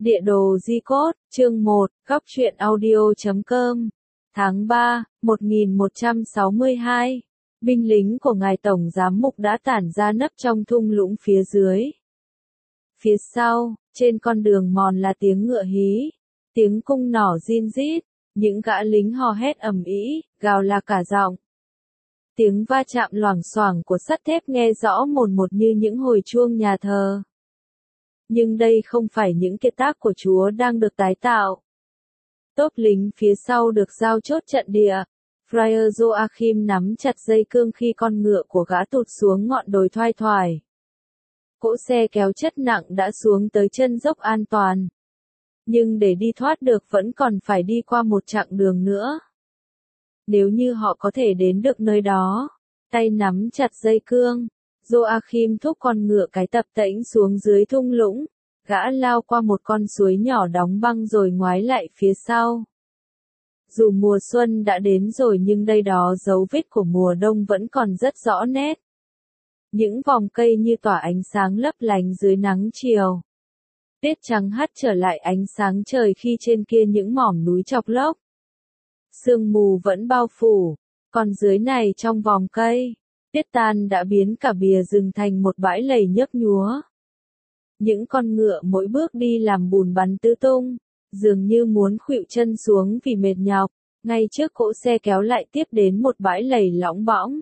Địa đồ Di Cốt, chương 1, góc truyện audio.com. Tháng 3, 1162. Binh lính của ngài Tổng Giám mục đã tản ra nấp trong thung lũng phía dưới. Phía sau, trên con đường mòn là tiếng ngựa hí, tiếng cung nỏ rin rít, những gã lính hò hét ầm ĩ, gào là cả giọng. Tiếng va chạm loảng xoảng của sắt thép nghe rõ mồn một như những hồi chuông nhà thờ. Nhưng đây không phải những kiệt tác của Chúa đang được tái tạo. Tốp lính phía sau được giao chốt trận địa. Friar Joachim nắm chặt dây cương khi con ngựa của gã tụt xuống ngọn đồi thoai thoải. Cỗ xe kéo chất nặng đã xuống tới chân dốc an toàn. Nhưng để đi thoát được vẫn còn phải đi qua một chặng đường nữa. Nếu như họ có thể đến được nơi đó, tay nắm chặt dây cương, Joachim thúc con ngựa cái tập tễnh xuống dưới thung lũng, gã lao qua một con suối nhỏ đóng băng rồi ngoái lại phía sau. Dù mùa xuân đã đến rồi nhưng đây đó dấu vết của mùa đông vẫn còn rất rõ nét. Những vòng cây như tỏa ánh sáng lấp lánh dưới nắng chiều. Tuyết trắng hắt trở lại ánh sáng trời khi trên kia những mỏm núi chọc lốc. Sương mù vẫn bao phủ, còn dưới này trong vòng cây, tuyết tan đã biến cả bìa rừng thành một bãi lầy nhấp nhúa. Những con ngựa mỗi bước đi làm bùn bắn tứ tung, dường như muốn khuỵu chân xuống vì mệt nhọc, ngay trước cỗ xe kéo lại tiếp đến một bãi lầy lõng bõng.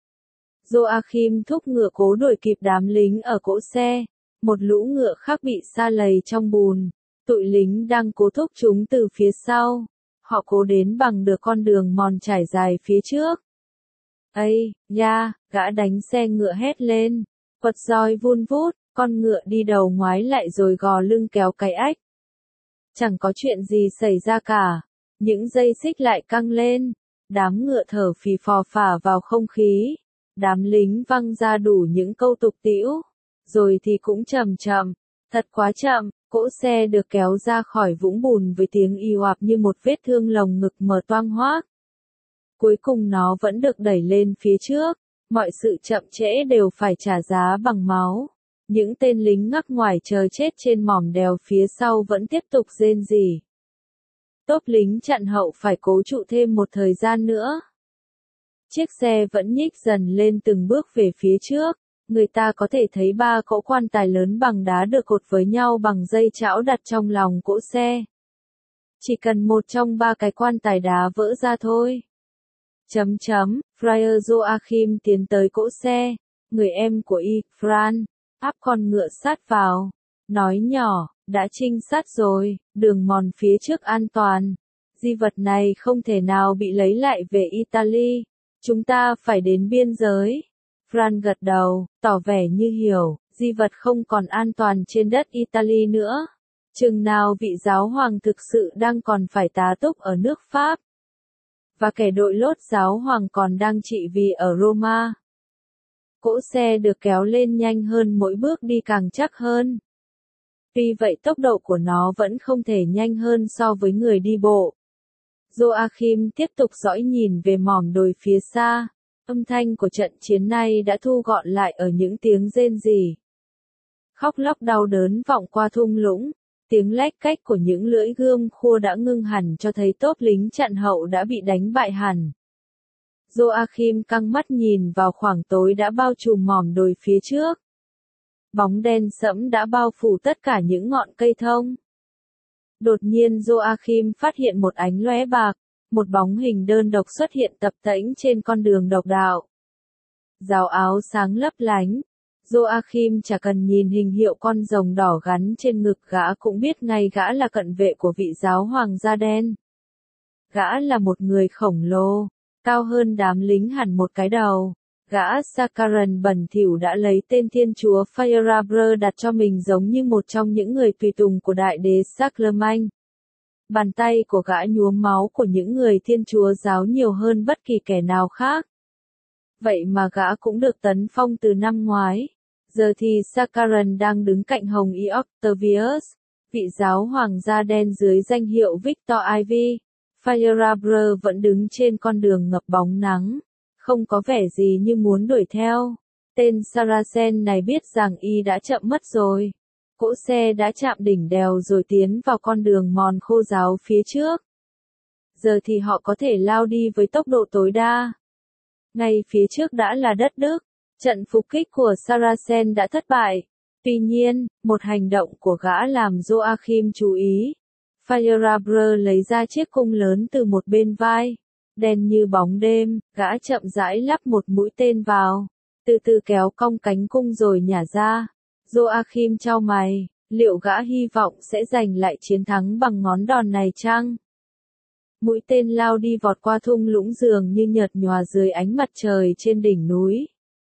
Joachim thúc ngựa cố đuổi kịp đám lính ở cỗ xe, một lũ ngựa khác bị sa lầy trong bùn, tụi lính đang cố thúc chúng từ phía sau, họ cố đến bằng được con đường mòn trải dài phía trước. Ây, ya, gã đánh xe ngựa hét lên, quật roi vun vút, con ngựa đi đầu ngoái lại rồi gò lưng kéo cái ách. Chẳng có chuyện gì xảy ra cả, những dây xích lại căng lên, đám ngựa thở phì phò phả vào không khí, đám lính văng ra đủ những câu tục tĩu, rồi thì cũng chậm chậm, thật quá chậm, cỗ xe được kéo ra khỏi vũng bùn với tiếng ì oạp như một vết thương lồng ngực mở toang hoác. Cuối cùng nó vẫn được đẩy lên phía trước, mọi sự chậm trễ đều phải trả giá bằng máu. Những tên lính ngắc ngoài chờ chết trên mỏm đèo phía sau vẫn tiếp tục rên rỉ. Tốp lính chặn hậu phải cố trụ thêm một thời gian nữa. Chiếc xe vẫn nhích dần lên từng bước về phía trước, người ta có thể thấy 3 cỗ quan tài lớn bằng đá được cột với nhau bằng dây chảo đặt trong lòng cỗ xe. Chỉ cần một trong 3 cái quan tài đá vỡ ra thôi. Friar Joachim tiến tới cỗ xe, người em của Fran, áp con ngựa sát vào, nói nhỏ, đã trinh sát rồi, đường mòn phía trước an toàn, di vật này không thể nào bị lấy lại về Italy, chúng ta phải đến biên giới. Fran gật đầu, tỏ vẻ như hiểu, di vật không còn an toàn trên đất Italy nữa, chừng nào vị giáo hoàng thực sự đang còn phải tá túc ở nước Pháp. Và kẻ đội lốt giáo hoàng còn đang trị vì ở Roma. Cỗ xe được kéo lên nhanh hơn mỗi bước đi càng chắc hơn. Tuy vậy tốc độ của nó vẫn không thể nhanh hơn so với người đi bộ. Joachim tiếp tục dõi nhìn về mỏm đồi phía xa, âm thanh của trận chiến này đã thu gọn lại ở những tiếng rên rỉ. Khóc lóc đau đớn vọng qua thung lũng, tiếng lách cách của những lưỡi gươm khua đã ngưng hẳn cho thấy tốp lính chặn hậu đã bị đánh bại hẳn. Joachim căng mắt nhìn vào khoảng tối đã bao trùm mỏm đồi phía trước. Bóng đen sẫm đã bao phủ tất cả những ngọn cây thông. Đột nhiên Joachim phát hiện một ánh lóe bạc, một bóng hình đơn độc xuất hiện tập tễnh trên con đường độc đạo. Rào áo sáng lấp lánh. Joachim chả cần nhìn hình hiệu con rồng đỏ gắn trên ngực gã cũng biết ngay gã là cận vệ của vị giáo hoàng da đen. Gã là một người khổng lồ, cao hơn đám lính hẳn một cái đầu. Gã Sakaran bẩn thỉu đã lấy tên Thiên Chúa Feyerabrer đặt cho mình giống như một trong những người tùy tùng của đại đế Charlemagne. Bàn tay của gã nhuốm máu của những người Thiên Chúa giáo nhiều hơn bất kỳ kẻ nào khác. Vậy mà gã cũng được tấn phong từ năm ngoái. Giờ thì Sakaran đang đứng cạnh Hồng Y Octavius, vị giáo hoàng da đen dưới danh hiệu Victor Ivy. Feyerabrer vẫn đứng trên con đường ngập bóng nắng, không có vẻ gì như muốn đuổi theo. Tên Saracen này biết rằng y đã chậm mất rồi. Cỗ xe đã chạm đỉnh đèo rồi tiến vào con đường mòn khô ráo phía trước. Giờ thì họ có thể lao đi với tốc độ tối đa. Ngay phía trước đã là đất Đức. Trận phục kích của Saracen đã thất bại. Tuy nhiên, một hành động của gã làm Joachim chú ý. Feyerabend lấy ra chiếc cung lớn từ một bên vai. Đen như bóng đêm, gã chậm rãi lắp một mũi tên vào. Từ từ kéo cong cánh cung rồi nhả ra. Joachim chau mày, liệu gã hy vọng sẽ giành lại chiến thắng bằng ngón đòn này chăng? Mũi tên lao đi vọt qua thung lũng dường như nhợt nhòa dưới ánh mặt trời trên đỉnh núi.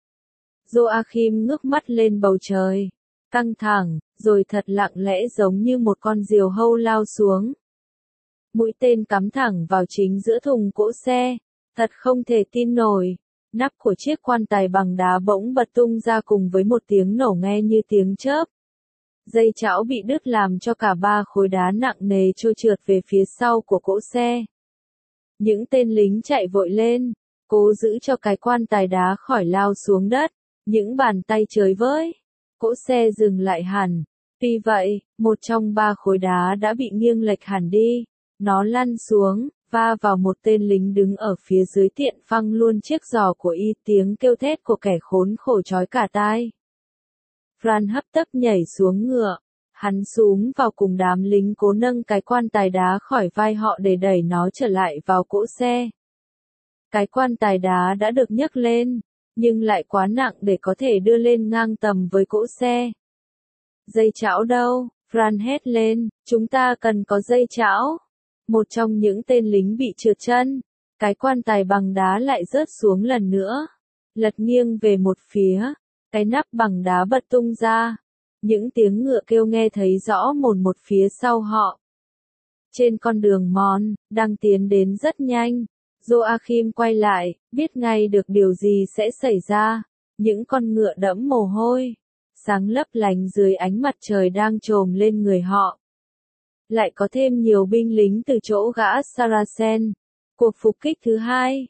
Joachim ngước mắt lên bầu trời, căng thẳng, rồi thật lặng lẽ giống như một con diều hâu lao xuống. Mũi tên cắm thẳng vào chính giữa thùng cỗ xe, thật không thể tin nổi. Nắp của chiếc quan tài bằng đá bỗng bật tung ra cùng với một tiếng nổ nghe như tiếng chớp. Dây chảo bị đứt làm cho cả ba khối đá nặng nề trôi trượt về phía sau của cỗ xe. Những tên lính chạy vội lên, cố giữ cho cái quan tài đá khỏi lao xuống đất. Những bàn tay chới với. Cỗ xe dừng lại hẳn. Tuy vậy, một trong ba khối đá đã bị nghiêng lệch hẳn đi. Nó lăn xuống, va vào một tên lính đứng ở phía dưới tiện phăng luôn chiếc giò của y. Tiếng kêu thét của kẻ khốn khổ chói cả tai. Franz hấp tấp nhảy xuống ngựa. Hắn xúm vào cùng đám lính cố nâng cái quan tài đá khỏi vai họ để đẩy nó trở lại vào cỗ xe. Cái quan tài đá đã được nhấc lên, nhưng lại quá nặng để có thể đưa lên ngang tầm với cỗ xe. Dây chảo đâu? Franz hét lên, chúng ta cần có dây chảo. Một trong những tên lính bị trượt chân. Cái quan tài bằng đá lại rớt xuống lần nữa. Lật nghiêng về một phía. Cái nắp bằng đá bật tung ra. Những tiếng ngựa kêu nghe thấy rõ mồn một phía sau họ. Trên con đường mòn, đang tiến đến rất nhanh. Joachim quay lại, biết ngay được điều gì sẽ xảy ra. Những con ngựa đẫm mồ hôi, sáng lấp lánh dưới ánh mặt trời đang chồm lên người họ. Lại có thêm nhiều binh lính từ chỗ gã Saracen. Cuộc phục kích thứ hai.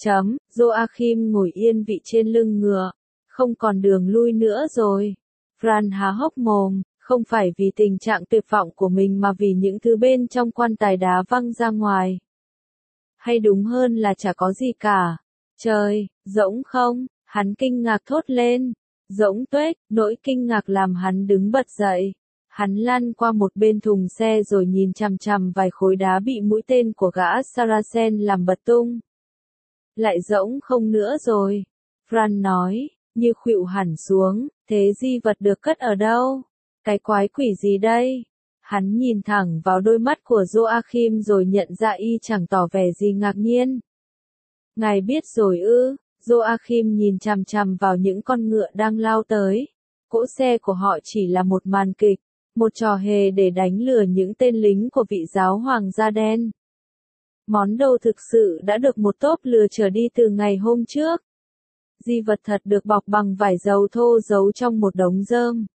Joachim ngồi yên vị trên lưng ngựa. Không còn đường lui nữa rồi. Franz há hốc mồm, không phải vì tình trạng tuyệt vọng của mình mà vì những thứ bên trong quan tài đá văng ra ngoài. Hay đúng hơn là chả có gì cả. Trời, rỗng không? Hắn kinh ngạc thốt lên. Rỗng tuếch, nỗi kinh ngạc làm hắn đứng bật dậy. Hắn lăn qua một bên thùng xe rồi nhìn chằm chằm vài khối đá bị mũi tên của gã Saracen làm bật tung. Lại rỗng không nữa rồi. Franz nói, như khuỵu hẳn xuống, thế di vật được cất ở đâu? Cái quái quỷ gì đây? Hắn nhìn thẳng vào đôi mắt của Joachim rồi nhận ra y chẳng tỏ vẻ gì ngạc nhiên. Ngài biết rồi ư? Joachim nhìn chằm chằm vào những con ngựa đang lao tới. Cỗ xe của họ chỉ là một màn kịch, một trò hề để đánh lừa những tên lính của vị giáo hoàng da đen. Món đồ thực sự đã được một tốp lừa chở đi từ ngày hôm trước. Di vật thật được bọc bằng vải dầu thô giấu trong một đống rơm.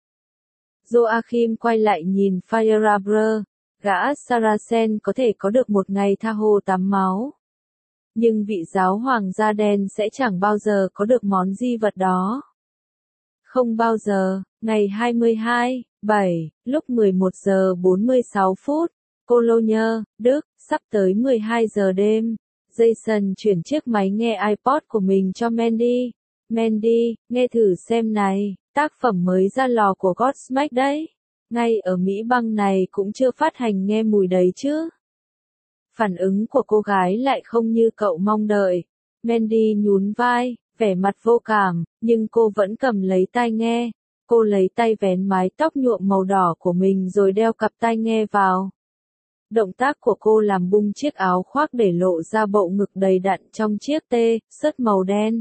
Joachim quay lại nhìn Feyerabend, gã Saracen có thể có được một ngày tha hồ tắm máu. Nhưng vị giáo hoàng da đen sẽ chẳng bao giờ có được món di vật đó. Không bao giờ. Ngày 22/7, lúc 11 giờ 46 phút, Cologne, Đức, sắp tới 12 giờ đêm. Jason chuyển chiếc máy nghe iPod của mình cho Mandy. Mandy, nghe thử xem này, tác phẩm mới ra lò của Godsmack đấy. Ngay ở Mỹ băng này cũng chưa phát hành nghe mùi đấy chứ. Phản ứng của cô gái lại không như cậu mong đợi. Mandy nhún vai, vẻ mặt vô cảm, nhưng cô vẫn cầm lấy tai nghe. Cô lấy tay vén mái tóc nhuộm màu đỏ của mình rồi đeo cặp tai nghe vào. Động tác của cô làm bung chiếc áo khoác để lộ ra bộ ngực đầy đặn trong chiếc t-shirt màu đen.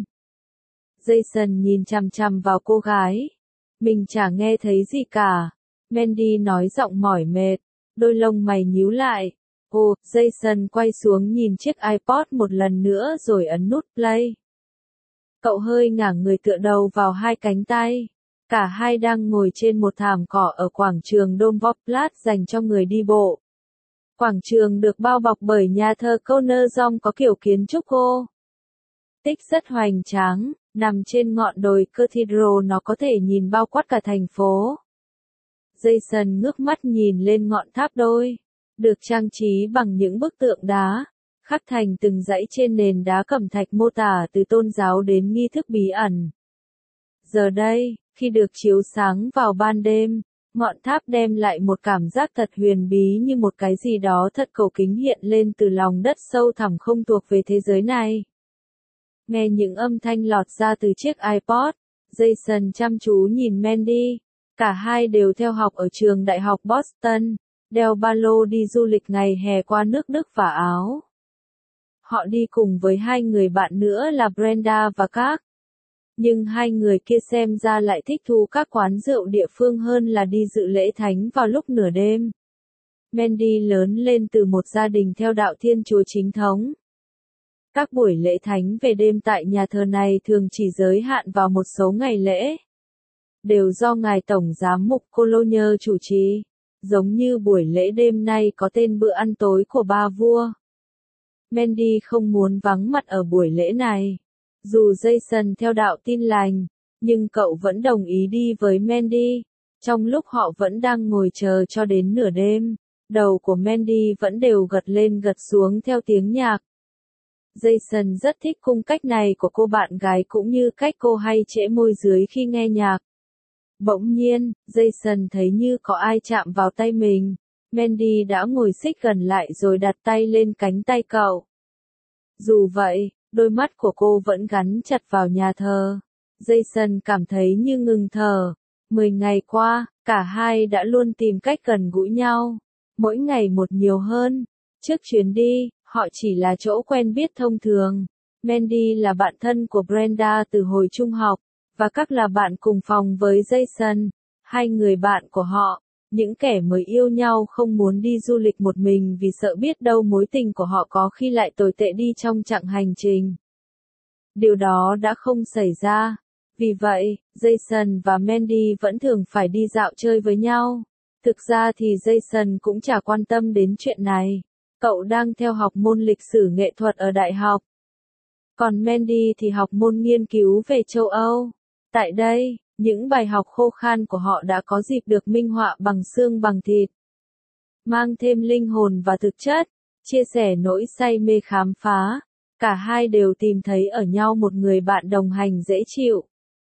Jason nhìn chằm chằm vào cô gái. Mình chả nghe thấy gì cả. Mandy nói giọng mỏi mệt. Đôi lông mày nhíu lại. Jason quay xuống nhìn chiếc iPod một lần nữa rồi ấn nút play. Cậu hơi ngả người tựa đầu vào hai cánh tay. Cả hai đang ngồi trên một thảm cỏ ở quảng trường Domvoplat dành cho người đi bộ. Quảng trường được bao bọc bởi nhà thờ Connersong có kiểu kiến trúc tích rất hoành tráng, nằm trên ngọn đồi Cathedral, nó có thể nhìn bao quát cả thành phố. Jason ngước mắt nhìn lên ngọn tháp đôi, được trang trí bằng những bức tượng đá, khắc thành từng dãy trên nền đá cẩm thạch mô tả từ tôn giáo đến nghi thức bí ẩn. Giờ đây, khi được chiếu sáng vào ban đêm, ngọn tháp đem lại một cảm giác thật huyền bí, như một cái gì đó thật cổ kính hiện lên từ lòng đất sâu thẳm không thuộc về thế giới này. Nghe những âm thanh lọt ra từ chiếc iPod, Jason chăm chú nhìn Mandy. Cả hai đều theo học ở trường đại học Boston, đeo ba lô đi du lịch ngày hè qua nước Đức và Áo. Họ đi cùng với hai người bạn nữa là Brenda và Clark. Nhưng hai người kia xem ra lại thích thú các quán rượu địa phương hơn là đi dự lễ thánh vào lúc nửa đêm. Mandy lớn lên từ một gia đình theo đạo Thiên Chúa chính thống. Các buổi lễ thánh về đêm tại nhà thờ này thường chỉ giới hạn vào một số ngày lễ, đều do Ngài Tổng Giám mục Cologne chủ trì, giống như buổi lễ đêm nay có tên bữa ăn tối của ba vua. Mandy không muốn vắng mặt ở buổi lễ này. Dù Jason theo đạo Tin Lành, nhưng cậu vẫn đồng ý đi với Mandy. Trong lúc họ vẫn đang ngồi chờ cho đến nửa đêm, đầu của Mandy vẫn đều gật lên gật xuống theo tiếng nhạc. Jason rất thích cung cách này của cô bạn gái cũng như cách cô hay trễ môi dưới khi nghe nhạc. Bỗng nhiên, Jason thấy như có ai chạm vào tay mình. Mandy đã ngồi xích gần lại rồi đặt tay lên cánh tay cậu. Dù vậy, đôi mắt của cô vẫn gắn chặt vào nhà thờ. Jason cảm thấy như ngừng thở. 10 ngày qua, cả hai đã luôn tìm cách gần gũi nhau. Mỗi ngày một nhiều hơn. Trước chuyến đi, họ chỉ là chỗ quen biết thông thường. Mandy là bạn thân của Brenda từ hồi trung học, và Clark là bạn cùng phòng với Jason, hai người bạn của họ. Những kẻ mới yêu nhau không muốn đi du lịch một mình vì sợ biết đâu mối tình của họ có khi lại tồi tệ đi trong chặng hành trình. Điều đó đã không xảy ra. Vì vậy, Jason và Mandy vẫn thường phải đi dạo chơi với nhau. Thực ra thì Jason cũng chả quan tâm đến chuyện này. Cậu đang theo học môn lịch sử nghệ thuật ở đại học. Còn Mandy thì học môn nghiên cứu về châu Âu. Tại đây, những bài học khô khan của họ đã có dịp được minh họa bằng xương bằng thịt. Mang thêm linh hồn và thực chất, chia sẻ nỗi say mê khám phá. Cả hai đều tìm thấy ở nhau một người bạn đồng hành dễ chịu.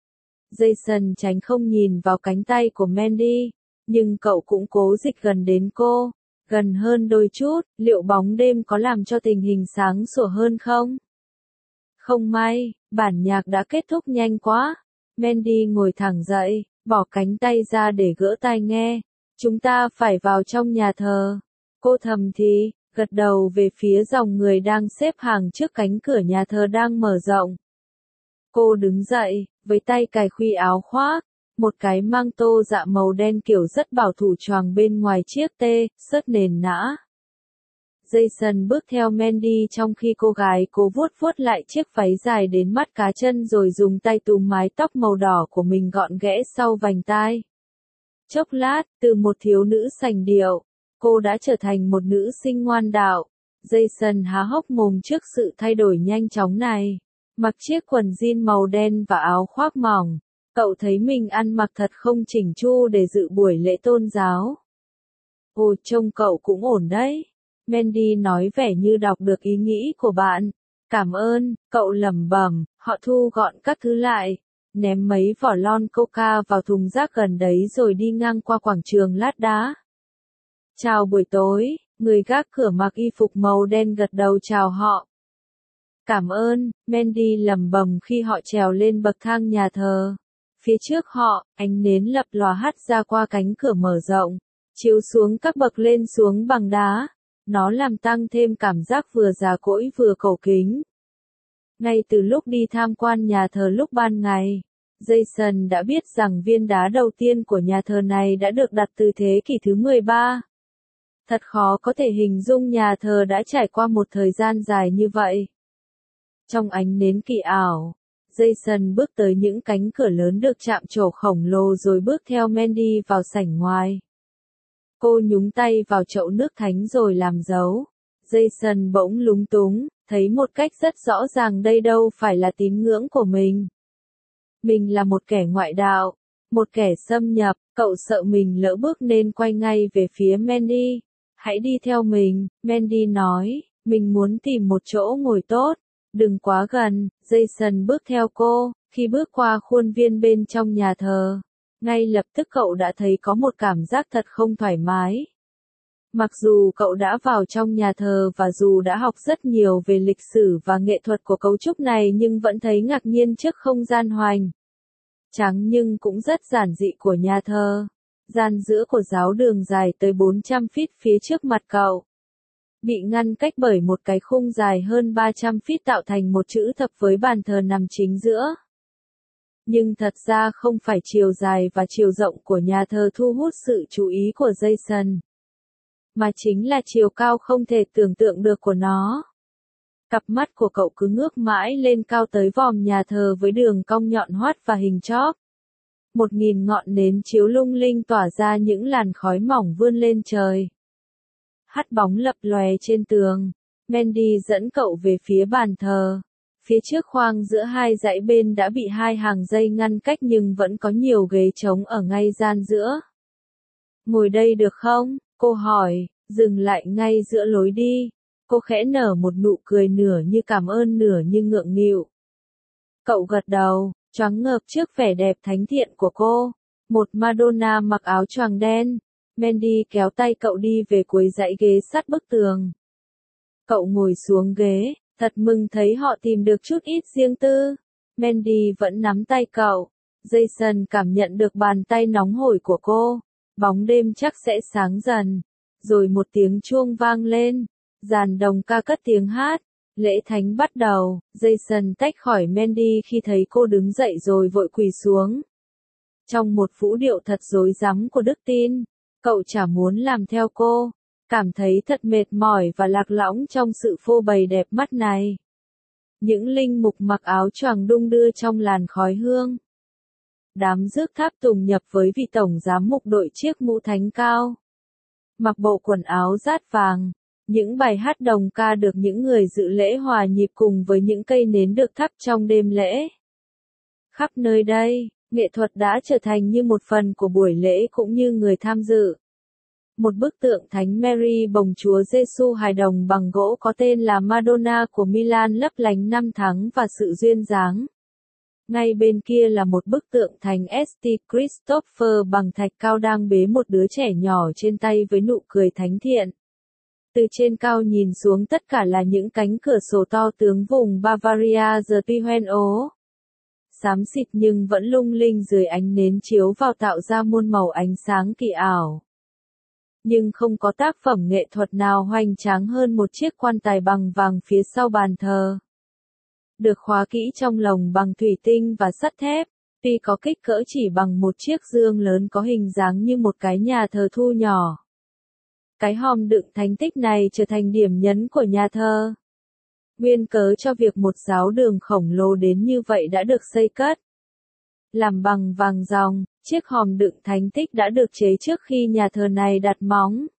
Jason tránh không nhìn vào cánh tay của Mandy, nhưng cậu cũng cố dịch gần đến cô, gần hơn đôi chút. Liệu bóng đêm có làm cho tình hình sáng sủa hơn không? Không may, bản nhạc đã kết thúc nhanh quá. Mandy ngồi thẳng dậy, bỏ cánh tay ra để gỡ tai nghe. Chúng ta phải vào trong nhà thờ. Cô thầm thì, gật đầu về phía dòng người đang xếp hàng trước cánh cửa nhà thờ đang mở rộng. Cô đứng dậy, với tay cài khuy áo khoác, một cái mang tô dạ màu đen kiểu rất bảo thủ choàng bên ngoài chiếc tee-shirt nền nã. Jason bước theo Mandy trong khi cô gái cố vuốt vuốt lại chiếc váy dài đến mắt cá chân rồi dùng tay túm mái tóc màu đỏ của mình gọn ghẽ sau vành tai. Chốc lát, từ một thiếu nữ sành điệu, cô đã trở thành một nữ sinh ngoan đạo. Jason há hốc mồm trước sự thay đổi nhanh chóng này. Mặc chiếc quần jean màu đen và áo khoác mỏng, cậu thấy mình ăn mặc thật không chỉnh chu để dự buổi lễ tôn giáo. Ồ, trông cậu cũng ổn đấy. Mandy nói vẻ như đọc được ý nghĩ của bạn. Cảm ơn, cậu lẩm bẩm. Họ thu gọn các thứ lại, ném mấy vỏ lon coca vào thùng rác gần đấy rồi đi ngang qua quảng trường lát đá. Chào buổi tối, người gác cửa mặc y phục màu đen gật đầu chào họ. Cảm ơn, Mandy lẩm bẩm khi họ trèo lên bậc thang nhà thờ. Phía trước họ, ánh nến lập lòa hắt ra qua cánh cửa mở rộng, chiếu xuống các bậc lên xuống bằng đá. Nó làm tăng thêm cảm giác vừa già cỗi vừa cổ kính. Ngay từ lúc đi tham quan nhà thờ lúc ban ngày, Jason đã biết rằng viên đá đầu tiên của nhà thờ này đã được đặt từ thế kỷ thứ 13. Thật khó có thể hình dung nhà thờ đã trải qua một thời gian dài như vậy. Trong ánh nến kỳ ảo, Jason bước tới những cánh cửa lớn được chạm trổ khổng lồ rồi bước theo Mandy vào sảnh ngoài. Cô nhúng tay vào chậu nước thánh rồi làm dấu. Jason bỗng lúng túng, thấy một cách rất rõ ràng đây đâu phải là tín ngưỡng của mình. Mình là một kẻ ngoại đạo. Một kẻ xâm nhập, cậu sợ mình lỡ bước nên quay ngay về phía Mandy. Hãy đi theo mình, Mandy nói, mình muốn tìm một chỗ ngồi tốt, đừng quá gần. Jason bước theo cô, khi bước qua khuôn viên bên trong nhà thờ. Ngay lập tức cậu đã thấy có một cảm giác thật không thoải mái. Mặc dù cậu đã vào trong nhà thờ và dù đã học rất nhiều về lịch sử và nghệ thuật của cấu trúc này nhưng vẫn thấy ngạc nhiên trước không gian hoành tráng nhưng cũng rất giản dị của nhà thờ. Gian giữa của giáo đường dài tới 400 feet phía trước mặt cậu, bị ngăn cách bởi một cái khung dài hơn 300 feet tạo thành một chữ thập với bàn thờ nằm chính giữa. Nhưng thật ra không phải chiều dài và chiều rộng của nhà thờ thu hút sự chú ý của Jason, mà chính là chiều cao không thể tưởng tượng được của nó. Cặp mắt của cậu cứ ngước mãi lên cao tới vòm nhà thờ với đường cong nhọn hoắt và hình chóp. 1000 ngọn nến chiếu lung linh tỏa ra những làn khói mỏng vươn lên trời. Hắt bóng lập lòe trên tường. Mandy dẫn cậu về phía bàn thờ. Phía trước khoang giữa hai dãy bên đã bị hai hàng dây ngăn cách nhưng vẫn có nhiều ghế trống ở ngay gian giữa. Ngồi đây được không? Cô hỏi, dừng lại ngay giữa lối đi. Cô khẽ nở một nụ cười nửa như cảm ơn nửa như ngượng nghịu. Cậu gật đầu, choáng ngợp trước vẻ đẹp thánh thiện của cô. Một Madonna mặc áo choàng đen. Mandy kéo tay cậu đi về cuối dãy ghế sát bức tường. Cậu ngồi xuống ghế, thật mừng thấy họ tìm được chút ít riêng tư. Mandy vẫn nắm tay cậu. Jason cảm nhận được bàn tay nóng hổi của cô. Bóng đêm chắc sẽ sáng dần. Rồi một tiếng chuông vang lên. Dàn đồng ca cất tiếng hát. Lễ thánh bắt đầu. Jason tách khỏi Mandy khi thấy cô đứng dậy rồi vội quỳ xuống. Trong một vũ điệu thật rối rắm của đức tin, cậu chả muốn làm theo cô. Cảm thấy thật mệt mỏi và lạc lõng trong sự phô bày đẹp mắt này. Những linh mục mặc áo choàng đung đưa trong làn khói hương. Đám rước tháp tùng nhập với vị tổng giám mục đội chiếc mũ thánh cao. Mặc bộ quần áo rát vàng. Những bài hát đồng ca được những người dự lễ hòa nhịp cùng với những cây nến được thắp trong đêm lễ. Khắp nơi đây, nghệ thuật đã trở thành như một phần của buổi lễ cũng như người tham dự. Một bức tượng Thánh Mary bồng Chúa Giêsu hài đồng bằng gỗ có tên là Madonna của Milan lấp lánh năm tháng và sự duyên dáng. Ngay bên kia là một bức tượng Thánh St. Christopher bằng thạch cao đang bế một đứa trẻ nhỏ trên tay với nụ cười thánh thiện. Từ trên cao nhìn xuống tất cả là những cánh cửa sổ to tướng vùng Bavaria giờ tuy hoen ố. Xám xịt nhưng vẫn lung linh dưới ánh nến chiếu vào tạo ra muôn màu ánh sáng kỳ ảo. Nhưng không có tác phẩm nghệ thuật nào hoành tráng hơn một chiếc quan tài bằng vàng phía sau bàn thờ. Được khóa kỹ trong lồng bằng thủy tinh và sắt thép, tuy có kích cỡ chỉ bằng một chiếc dương lớn có hình dáng như một cái nhà thờ thu nhỏ. Cái hòm đựng thánh tích này trở thành điểm nhấn của nhà thờ. Nguyên cớ cho việc một giáo đường khổng lồ đến như vậy đã được xây cất. Làm bằng vàng ròng, chiếc hòm đựng thánh tích đã được chế trước khi nhà thờ này đặt móng.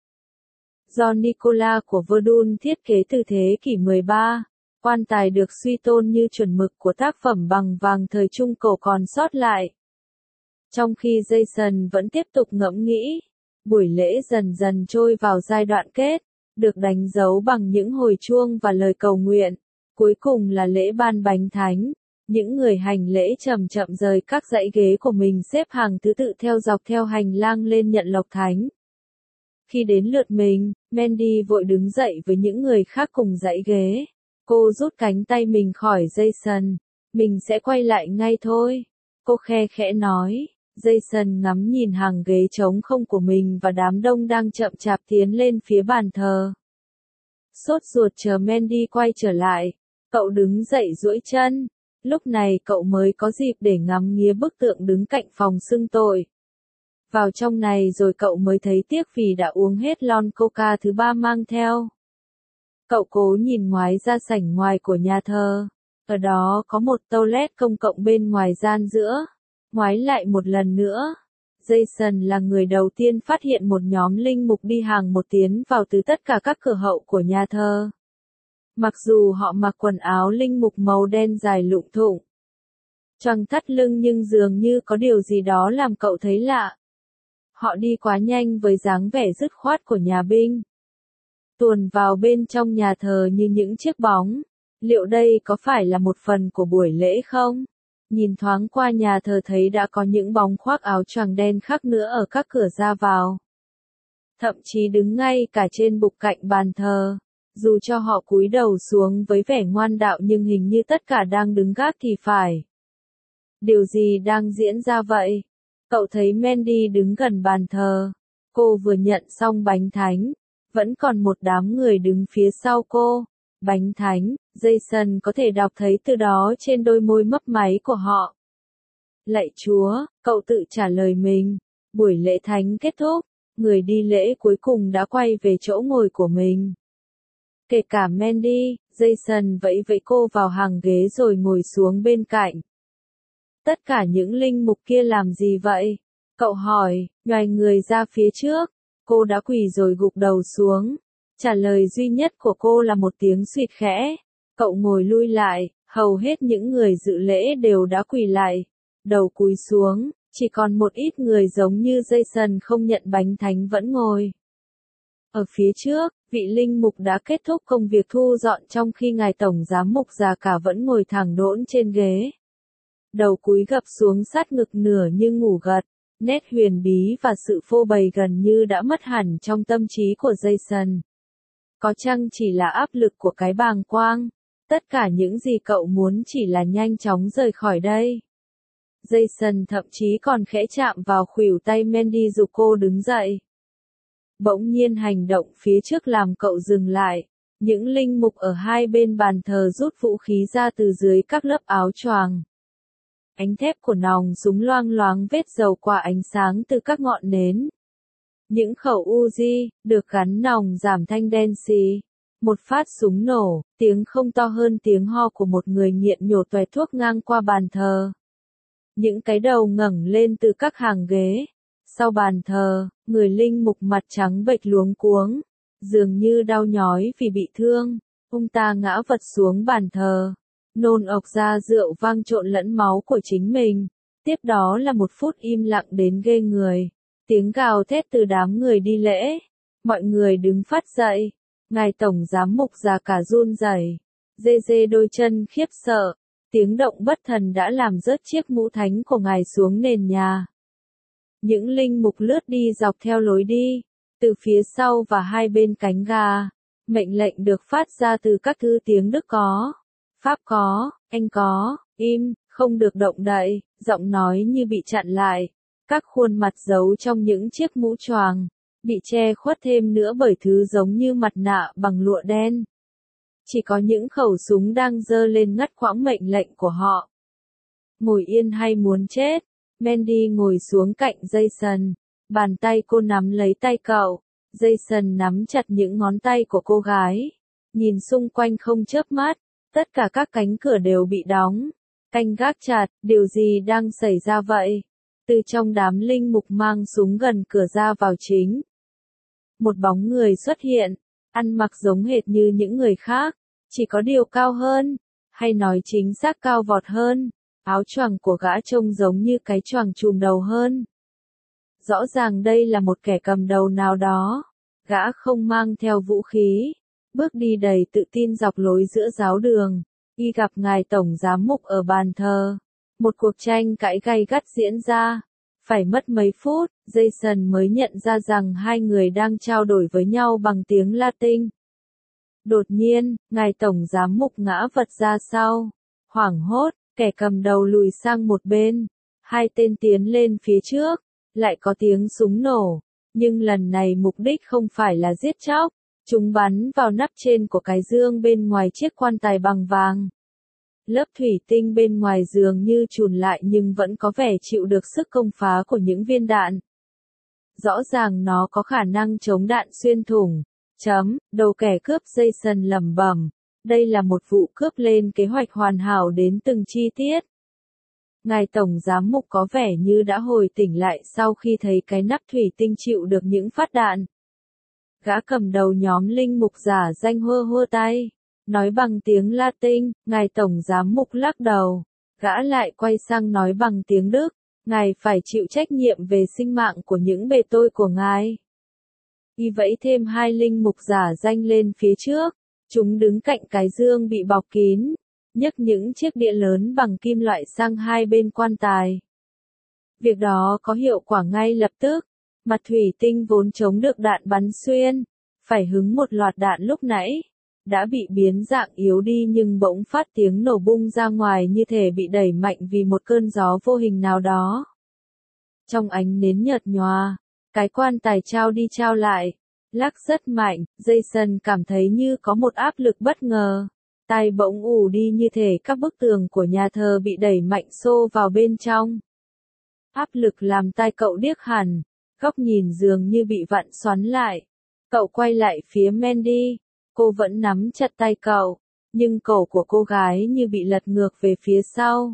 Do Nicola của Verdun thiết kế từ thế kỷ 13, quan tài được suy tôn như chuẩn mực của tác phẩm bằng vàng thời Trung Cổ còn sót lại. Trong khi Jason vẫn tiếp tục ngẫm nghĩ, buổi lễ dần dần trôi vào giai đoạn kết, được đánh dấu bằng những hồi chuông và lời cầu nguyện. Cuối cùng là lễ ban bánh thánh. Những người hành lễ chậm chậm rời các dãy ghế của mình xếp hàng thứ tự theo dọc theo hành lang lên nhận lộc thánh. Khi đến lượt mình, Mandy vội đứng dậy với những người khác cùng dãy ghế. Cô rút cánh tay mình khỏi Jason. Mình sẽ quay lại ngay thôi. Cô khe khẽ nói. Jason ngắm nhìn hàng ghế trống không của mình và đám đông đang chậm chạp tiến lên phía bàn thờ. Sốt ruột chờ Mandy quay trở lại. Cậu đứng dậy duỗi chân. Lúc này cậu mới có dịp để ngắm nghía bức tượng đứng cạnh phòng xưng tội. Vào trong này rồi cậu mới thấy tiếc vì đã uống hết lon coca thứ 3 mang theo. Cậu cố nhìn ngoài ra sảnh ngoài của nhà thờ. Ở đó có một toilet công cộng bên ngoài gian giữa. Ngoái lại một lần nữa. Jason là người đầu tiên phát hiện một nhóm linh mục đi hàng một tiến vào từ tất cả các cửa hậu của nhà thờ. Mặc dù họ mặc quần áo linh mục màu đen dài lụng thụng. choàng thắt lưng nhưng dường như có điều gì đó làm cậu thấy lạ. Họ đi quá nhanh với dáng vẻ dứt khoát của nhà binh. Tuồn vào bên trong nhà thờ như những chiếc bóng. Liệu đây có phải là một phần của buổi lễ không? Nhìn thoáng qua nhà thờ thấy đã có những bóng khoác áo choàng đen khác nữa ở các cửa ra vào. Thậm chí đứng ngay cả trên bục cạnh bàn thờ. Dù cho họ cúi đầu xuống với vẻ ngoan đạo nhưng hình như tất cả đang đứng gác thì phải. Điều gì đang diễn ra vậy? Cậu thấy Mandy đứng gần bàn thờ. Cô vừa nhận xong bánh thánh. Vẫn còn một đám người đứng phía sau cô. Bánh thánh, Jason có thể đọc thấy từ đó trên đôi môi mấp máy của họ. Lạy Chúa, cậu tự trả lời mình. Buổi lễ thánh kết thúc, người đi lễ cuối cùng đã quay về chỗ ngồi của mình. Kể cả Mandy, Jason vẫy vẫy cô vào hàng ghế rồi ngồi xuống bên cạnh. Tất cả những linh mục kia làm gì vậy? Cậu hỏi, nhoài người ra phía trước. Cô đã quỳ rồi gục đầu xuống. Trả lời duy nhất của cô là một tiếng suýt khẽ. Cậu ngồi lui lại, hầu hết những người dự lễ đều đã quỳ lại. Đầu cúi xuống, chỉ còn một ít người giống như Jason không nhận bánh thánh vẫn ngồi. Ở phía trước, vị linh mục đã kết thúc công việc thu dọn trong khi ngài tổng giám mục già cả vẫn ngồi thẳng đỗn trên ghế. Đầu cúi gập xuống sát ngực nửa như ngủ gật. Nét huyền bí và sự phô bày gần như đã mất hẳn trong tâm trí của Jason. Có chăng chỉ là áp lực của cái bàng quang? Tất cả những gì cậu muốn chỉ là nhanh chóng rời khỏi đây. Jason thậm chí còn khẽ chạm vào khuỷu tay Mandy giúp cô đứng dậy. Bỗng nhiên hành động phía trước làm cậu dừng lại. Những linh mục ở hai bên bàn thờ rút vũ khí ra từ dưới các lớp áo choàng. Ánh thép của nòng súng loang loáng vết dầu qua ánh sáng từ các ngọn nến. Những khẩu Uzi, được gắn nòng giảm thanh đen xì. Một phát súng nổ, tiếng không to hơn tiếng ho của một người nghiện nhổ toẹt thuốc ngang qua bàn thờ. Những cái đầu ngẩng lên từ các hàng ghế. Sau bàn thờ, người linh mục mặt trắng bệch luống cuống. Dường như đau nhói vì bị thương. Ông ta ngã vật xuống bàn thờ. Nôn ộc ra rượu vang trộn lẫn máu của chính mình. Tiếp đó là một phút im lặng đến ghê người. Tiếng gào thét từ đám người đi lễ. Mọi người đứng phát dậy. Ngài tổng giám mục già cả run rẩy, dê dê đôi chân khiếp sợ. Tiếng động bất thần đã làm rớt chiếc mũ thánh của ngài xuống nền nhà. Những linh mục lướt đi dọc theo lối đi. Từ phía sau và hai bên cánh gà. Mệnh lệnh được phát ra từ các thứ tiếng Đức có. Pháp có, Anh có, im, không được động đậy, giọng nói như bị chặn lại. Các khuôn mặt giấu trong những chiếc mũ choàng, bị che khuất thêm nữa bởi thứ giống như mặt nạ bằng lụa đen. Chỉ có những khẩu súng đang giơ lên ngắt quãng mệnh lệnh của họ. Ngồi yên hay muốn chết? Mandy ngồi xuống cạnh Jason. Bàn tay cô nắm lấy tay cậu. Jason nắm chặt những ngón tay của cô gái. Nhìn xung quanh không chớp mắt. Tất cả các cánh cửa đều bị đóng. Canh gác chặt, điều gì đang xảy ra vậy? Từ trong đám linh mục mang súng gần cửa ra vào chính. Một bóng người xuất hiện, ăn mặc giống hệt như những người khác, chỉ có điều cao hơn, hay nói chính xác cao vọt hơn. Áo choàng của gã trông giống như cái choàng trùm đầu hơn. Rõ ràng đây là một kẻ cầm đầu nào đó. Gã không mang theo vũ khí. Bước đi đầy tự tin dọc lối giữa giáo đường. Y gặp ngài tổng giám mục ở bàn thờ. Một cuộc tranh cãi gay gắt diễn ra. Phải mất mấy phút, Jason mới nhận ra rằng hai người đang trao đổi với nhau bằng tiếng Latin. Đột nhiên, ngài tổng giám mục ngã vật ra sau. Hoảng hốt, kẻ cầm đầu lùi sang một bên. Hai tên tiến lên phía trước. Lại có tiếng súng nổ. Nhưng lần này mục đích không phải là giết chóc. Chúng bắn vào nắp trên của cái dương bên ngoài chiếc quan tài bằng vàng. Lớp thủy tinh bên ngoài dường như chùn lại nhưng vẫn có vẻ chịu được sức công phá của những viên đạn. Rõ ràng nó có khả năng chống đạn xuyên thủng. Đầu kẻ cướp Jason lẩm bẩm. Đây là một vụ cướp lên kế hoạch hoàn hảo đến từng chi tiết. Ngài tổng giám mục có vẻ như đã hồi tỉnh lại sau khi thấy cái nắp thủy tinh chịu được những phát đạn. Gã cầm đầu nhóm linh mục giả danh hô hô tay. Nói bằng tiếng Latin, ngài tổng giám mục lắc đầu. Gã lại quay sang nói bằng tiếng Đức, ngài phải chịu trách nhiệm về sinh mạng của những bề tôi của ngài. Y vẫy thêm 2 linh mục giả danh lên phía trước, chúng đứng cạnh cái dương bị bọc kín, nhấc những chiếc đĩa lớn bằng kim loại sang hai bên quan tài. Việc đó có hiệu quả ngay lập tức, mặt thủy tinh vốn chống được đạn bắn xuyên, phải hứng một loạt đạn lúc nãy, đã bị biến dạng yếu đi nhưng bỗng phát tiếng nổ bung ra ngoài như thể bị đẩy mạnh vì một cơn gió vô hình nào đó. Trong ánh nến nhợt nhòa, cái quan tài trao đi trao lại, lắc rất mạnh, Jason cảm thấy như có một áp lực bất ngờ. Tai bỗng ù đi như thể các bức tường của nhà thờ bị đẩy mạnh xô vào bên trong. Áp lực làm tai cậu điếc hẳn, góc nhìn dường như bị vặn xoắn lại. Cậu quay lại phía Mandy, cô vẫn nắm chặt tay cậu, nhưng cổ của cô gái như bị lật ngược về phía sau.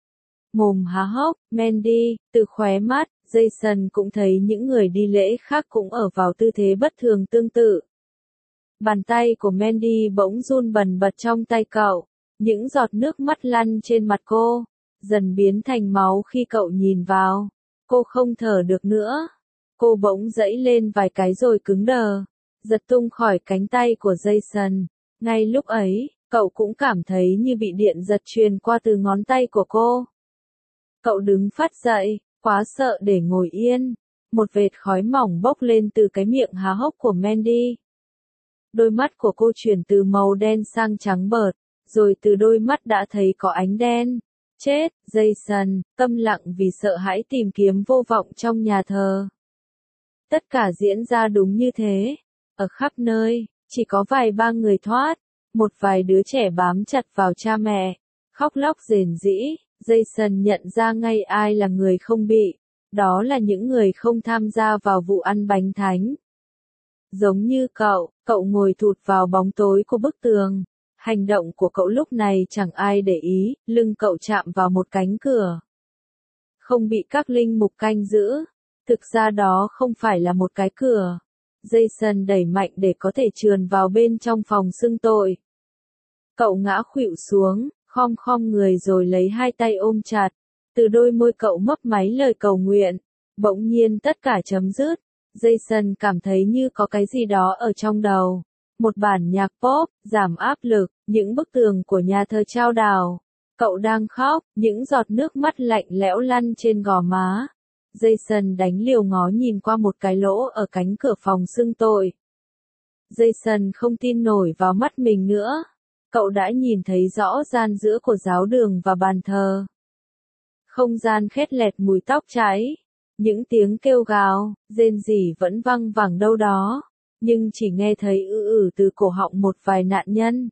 Mồm há hốc, Mandy, từ khóe mắt, Jason cũng thấy những người đi lễ khác cũng ở vào tư thế bất thường tương tự. Bàn tay của Mandy bỗng run bần bật trong tay cậu, những giọt nước mắt lăn trên mặt cô, dần biến thành máu khi cậu nhìn vào. Cô không thở được nữa. Cô bỗng giãy lên vài cái rồi cứng đờ, giật tung khỏi cánh tay của Jason. Ngay lúc ấy, cậu cũng cảm thấy như bị điện giật truyền qua từ ngón tay của cô. Cậu đứng phát dậy, quá sợ để ngồi yên. Một vệt khói mỏng bốc lên từ cái miệng há hốc của Mandy. Đôi mắt của cô chuyển từ màu đen sang trắng bợt, rồi từ đôi mắt đã thấy có ánh đen. Chết, Jason, câm lặng vì sợ hãi tìm kiếm vô vọng trong nhà thờ. Tất cả diễn ra đúng như thế. Ở khắp nơi, chỉ có vài ba người thoát. Một vài đứa trẻ bám chặt vào cha mẹ, khóc lóc rền rĩ. Jason nhận ra ngay ai là người không bị. Đó là những người không tham gia vào vụ ăn bánh thánh. Giống như cậu ngồi thụt vào bóng tối của bức tường. Hành động của cậu lúc này chẳng ai để ý, lưng cậu chạm vào một cánh cửa. Không bị các linh mục canh giữ. Thực ra đó không phải là một cái cửa. Jason đẩy mạnh để có thể trườn vào bên trong phòng xưng tội. Cậu ngã khuỵu xuống, khom người rồi lấy hai tay ôm chặt. Từ đôi môi cậu mấp máy lời cầu nguyện. Bỗng nhiên tất cả chấm dứt. Jason cảm thấy như có cái gì đó ở trong đầu. Một bản nhạc pop, giảm áp lực, những bức tường của nhà thờ trao đảo. Cậu đang khóc, những giọt nước mắt lạnh lẽo lăn trên gò má. Jason đánh liều ngó nhìn qua một cái lỗ ở cánh cửa phòng xưng tội. Jason không tin nổi vào mắt mình nữa. Cậu đã nhìn thấy rõ gian giữa của giáo đường và bàn thờ. Không gian khét lẹt mùi tóc cháy. Những tiếng kêu gào, rên rỉ vẫn văng vẳng đâu đó. Nhưng chỉ nghe thấy từ cổ họng một vài nạn nhân.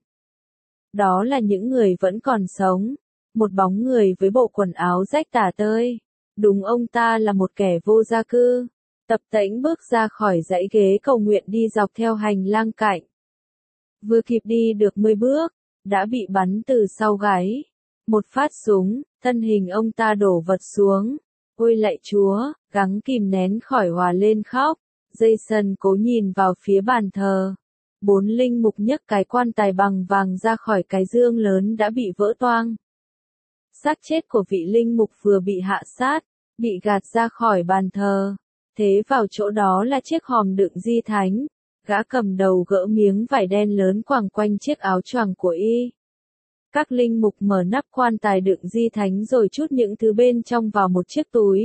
Đó là những người vẫn còn sống. Một bóng người với bộ quần áo rách tả tơi. Đúng, ông ta là một kẻ vô gia cư. Tập tễnh bước ra khỏi dãy ghế cầu nguyện đi dọc theo hành lang cạnh. Vừa kịp đi được 10 bước, đã bị bắn từ sau gáy. Một phát súng, thân hình ông ta đổ vật xuống. Ôi lạy Chúa, gắng kìm nén khỏi hòa lên khóc. Jason cố nhìn vào phía bàn thờ. 4 linh mục nhấc cái quan tài bằng vàng ra khỏi cái dương lớn đã bị vỡ toang. Xác chết của vị linh mục vừa bị hạ sát, bị gạt ra khỏi bàn thờ. Thế vào chỗ đó là chiếc hòm đựng di thánh. Gã cầm đầu gỡ miếng vải đen lớn quàng quanh chiếc áo choàng của y. Các linh mục mở nắp quan tài đựng di thánh rồi trút những thứ bên trong vào một chiếc túi.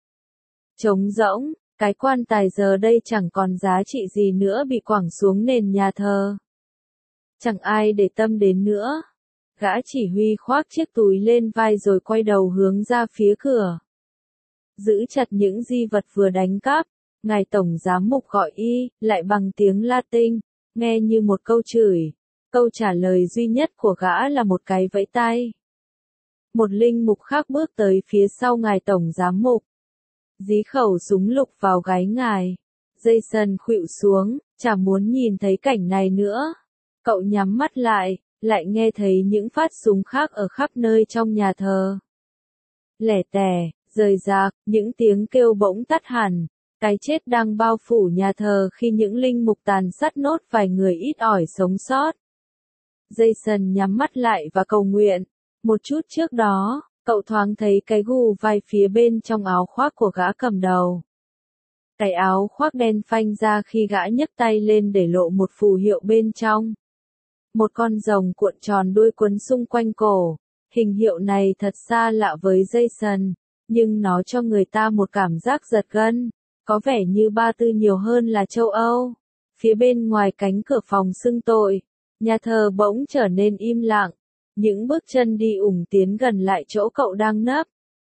Trống rỗng, cái quan tài giờ đây chẳng còn giá trị gì nữa bị quẳng xuống nền nhà thờ. Chẳng ai để tâm đến nữa. Gã chỉ huy khoác chiếc túi lên vai rồi quay đầu hướng ra phía cửa. Giữ chặt những di vật vừa đánh cắp, ngài tổng giám mục gọi y, lại bằng tiếng Latin, nghe như một câu chửi. Câu trả lời duy nhất của gã là một cái vẫy tay. Một linh mục khác bước tới phía sau ngài tổng giám mục. Dí khẩu súng lục vào gáy ngài. Jason khuỵu xuống, chả muốn nhìn thấy cảnh này nữa. Cậu nhắm mắt lại nghe thấy những phát súng khác ở khắp nơi trong nhà thờ. Lẻ tẻ, rời rạc, những tiếng kêu bỗng tắt hẳn. Cái chết đang bao phủ nhà thờ khi những linh mục tàn sát nốt vài người ít ỏi sống sót. Jason nhắm mắt lại và cầu nguyện. Một chút trước đó, Cậu thoáng thấy cái gù vai phía bên trong áo khoác của gã cầm đầu. Cái áo khoác đen phanh ra khi gã nhấc tay lên để lộ một phù hiệu bên trong. Một con rồng cuộn tròn đuôi quấn xung quanh cổ. Hình hiệu này thật xa lạ với Jason, nhưng nó cho người ta một cảm giác giật gân, có vẻ như Ba Tư nhiều hơn là châu Âu. Phía bên ngoài cánh cửa phòng xưng tội, nhà thờ bỗng trở nên im lặng, những bước chân đi tiến gần lại chỗ cậu đang nấp.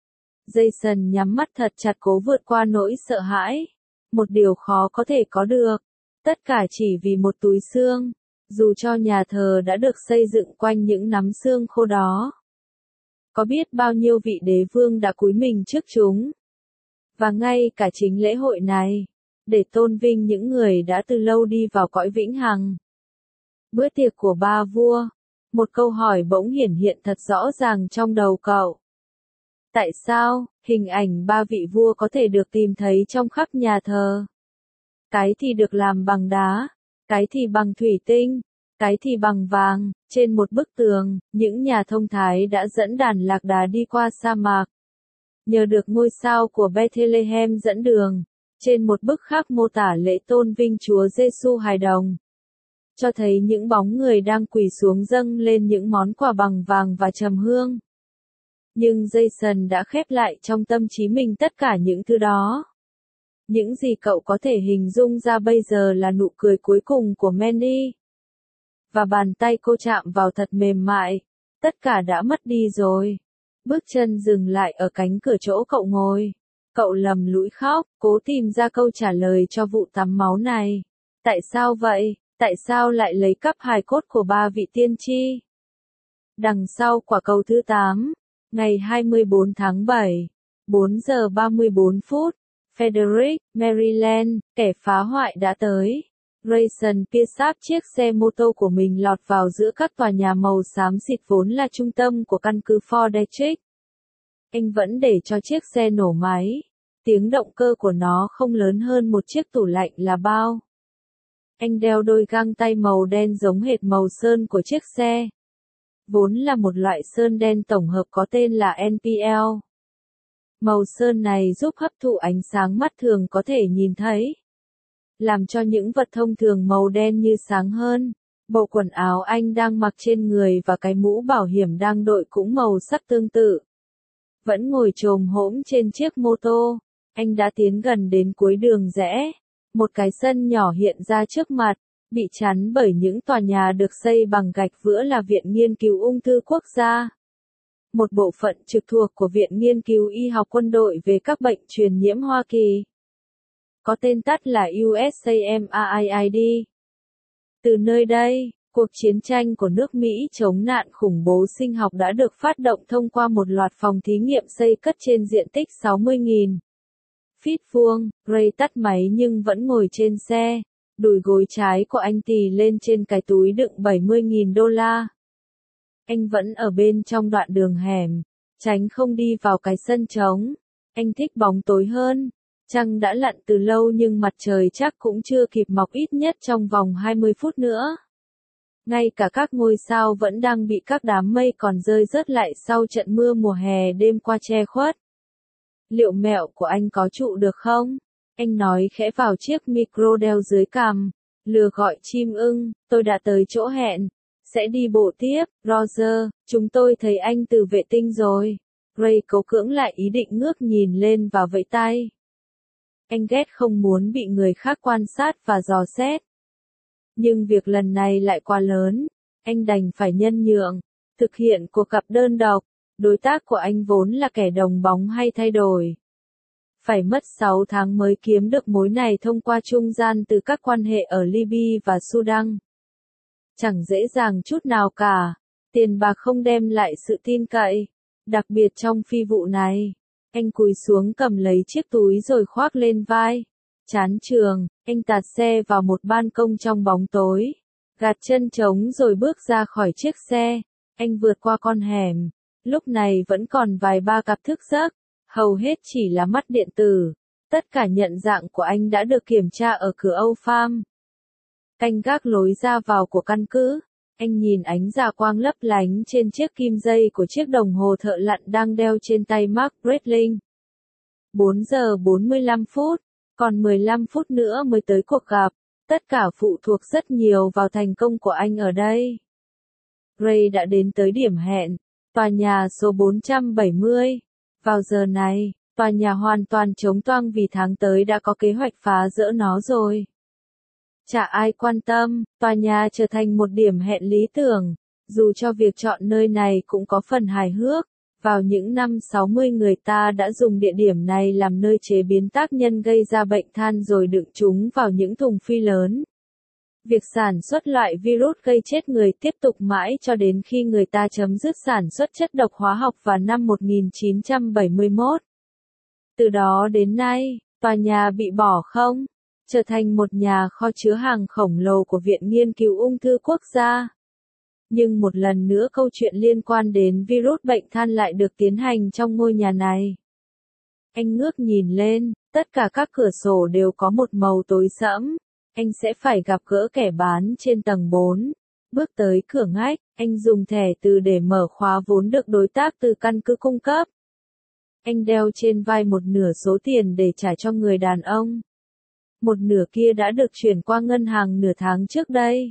Jason nhắm mắt thật chặt cố vượt qua nỗi sợ hãi, một điều khó có thể có được, tất cả chỉ vì một túi xương, dù cho nhà thờ đã được xây dựng quanh những nắm xương khô đó. Có biết bao nhiêu vị đế vương đã cúi mình trước chúng. Và ngay cả chính lễ hội này, để tôn vinh những người đã từ lâu đi vào cõi vĩnh hằng. Bữa tiệc của ba vua, một câu hỏi bỗng hiển hiện thật rõ ràng trong đầu cậu. Tại sao, hình ảnh ba vị vua có thể được tìm thấy trong khắp nhà thờ? Cái thì được làm bằng đá, cái thì bằng thủy tinh, cái thì bằng vàng. Trên một bức tường, những nhà thông thái đã dẫn đàn lạc đà đi qua sa mạc. Nhờ được ngôi sao của Bethlehem dẫn đường, trên một bức khác mô tả lễ tôn vinh Chúa Giêsu hài đồng. Cho thấy những bóng người đang quỳ xuống dâng lên những món quà bằng vàng và trầm hương. Nhưng Jason đã khép lại trong tâm trí mình tất cả những thứ đó. Những gì cậu có thể hình dung ra bây giờ là nụ cười cuối cùng của Manny. Và bàn tay cô chạm vào thật mềm mại. Tất cả đã mất đi rồi. Bước chân dừng lại ở cánh cửa chỗ cậu ngồi. Cậu lầm lũi khóc, cố tìm ra câu trả lời cho vụ tắm máu này. Tại sao vậy? Tại sao lại lấy cắp hài cốt của ba vị tiên tri? Đằng sau quả cầu thứ 8, ngày 24 tháng 7, 4 giờ 34 phút, Frederick, Maryland, kẻ phá hoại đã tới. Grayson Pierce chiếc xe mô tô của mình lọt vào giữa các tòa nhà màu xám xịt vốn là trung tâm của căn cứ Fort Detrick. Anh vẫn để cho chiếc xe nổ máy. Tiếng động cơ của nó không lớn hơn một chiếc tủ lạnh là bao. Anh đeo đôi găng tay màu đen giống hệt màu sơn của chiếc xe. Vốn là một loại sơn đen tổng hợp có tên là NPL. Màu sơn này giúp hấp thụ ánh sáng mắt thường có thể nhìn thấy, làm cho những vật thông thường màu đen như sáng hơn. Bộ quần áo anh đang mặc trên người và cái mũ bảo hiểm đang đội cũng màu sắc tương tự. Vẫn ngồi chồm hổm trên chiếc mô tô, anh đã tiến gần đến cuối đường rẽ. Một cái sân nhỏ hiện ra trước mặt, bị chắn bởi những tòa nhà được xây bằng gạch vữa là Viện Nghiên cứu Ung thư Quốc gia. Một bộ phận trực thuộc của Viện Nghiên cứu Y học Quân đội về các bệnh truyền nhiễm Hoa Kỳ. Có tên tắt là USAMRIID. Từ nơi đây, cuộc chiến tranh của nước Mỹ chống nạn khủng bố sinh học đã được phát động thông qua một loạt phòng thí nghiệm xây cất trên diện tích 60.000 feet vuông. Ray tắt máy nhưng vẫn ngồi trên xe. Đùi gối trái của anh tì lên trên cái túi đựng $70.000. Anh vẫn ở bên trong đoạn đường hẻm, tránh không đi vào cái sân trống. Anh thích bóng tối hơn. Trăng đã lặn từ lâu nhưng mặt trời chắc cũng chưa kịp mọc ít nhất trong vòng 20 phút nữa. Ngay cả các ngôi sao vẫn đang bị các đám mây còn rơi rớt lại sau trận mưa mùa hè đêm qua che khuất. Liệu mẹo của anh có trụ được không? Anh nói khẽ vào chiếc micro đeo dưới cằm, lừa gọi chim ưng, tôi đã tới chỗ hẹn. Sẽ đi bộ tiếp, Roger, chúng tôi thấy anh từ vệ tinh rồi. Ray cố cưỡng lại ý định ngước nhìn lên và vẫy tay. Anh ghét không muốn bị người khác quan sát và dò xét. Nhưng việc lần này lại quá lớn, anh đành phải nhân nhượng, thực hiện cuộc gặp đơn độc. Đối tác của anh vốn là kẻ đồng bóng hay thay đổi. Phải mất 6 tháng mới kiếm được mối này thông qua trung gian từ các quan hệ ở Libya và Sudan. Chẳng dễ dàng chút nào cả, tiền bạc không đem lại sự tin cậy, đặc biệt trong phi vụ này. Anh cúi xuống cầm lấy chiếc túi rồi khoác lên vai. Chán trường, anh tạt xe vào một ban công trong bóng tối, gạt chân trống rồi bước ra khỏi chiếc xe. Anh vượt qua con hẻm, lúc này vẫn còn vài ba cặp thức giấc, hầu hết chỉ là mắt điện tử. Tất cả nhận dạng của anh đã được kiểm tra ở cửa Âu Farm. Canh gác lối ra vào của căn cứ, Anh nhìn ánh dạ quang lấp lánh trên chiếc kim dây của chiếc đồng hồ thợ lặn đang đeo trên tay Mark Breitling. 4 giờ 45 phút, còn 15 phút nữa mới tới cuộc gặp. Tất cả phụ thuộc rất nhiều vào thành công của anh ở đây. Ray đã đến tới điểm hẹn, tòa nhà số 470. Vào giờ này, tòa nhà hoàn toàn trống toang vì tháng tới đã có kế hoạch phá dỡ nó rồi. Chả ai quan tâm, tòa nhà trở thành một điểm hẹn lý tưởng, dù cho việc chọn nơi này cũng có phần hài hước. Vào những năm 60 người ta đã dùng địa điểm này làm nơi chế biến tác nhân gây ra bệnh than rồi đựng chúng vào những thùng phi lớn. Việc sản xuất loại virus gây chết người tiếp tục mãi cho đến khi người ta chấm dứt sản xuất chất độc hóa học vào năm 1971. Từ đó đến nay, tòa nhà bị bỏ không, trở thành một nhà kho chứa hàng khổng lồ của Viện Nghiên cứu Ung thư Quốc gia. Nhưng một lần nữa câu chuyện liên quan đến virus bệnh than lại được tiến hành trong ngôi nhà này. Anh ngước nhìn lên, tất cả các cửa sổ đều có một màu tối sẫm. Anh sẽ phải gặp gỡ kẻ bán trên tầng 4. Bước tới cửa ngách, anh dùng thẻ từ để mở khóa vốn được đối tác từ căn cứ cung cấp. Anh đeo trên vai một nửa số tiền để trả cho người đàn ông. Một nửa kia đã được chuyển qua ngân hàng nửa tháng trước đây.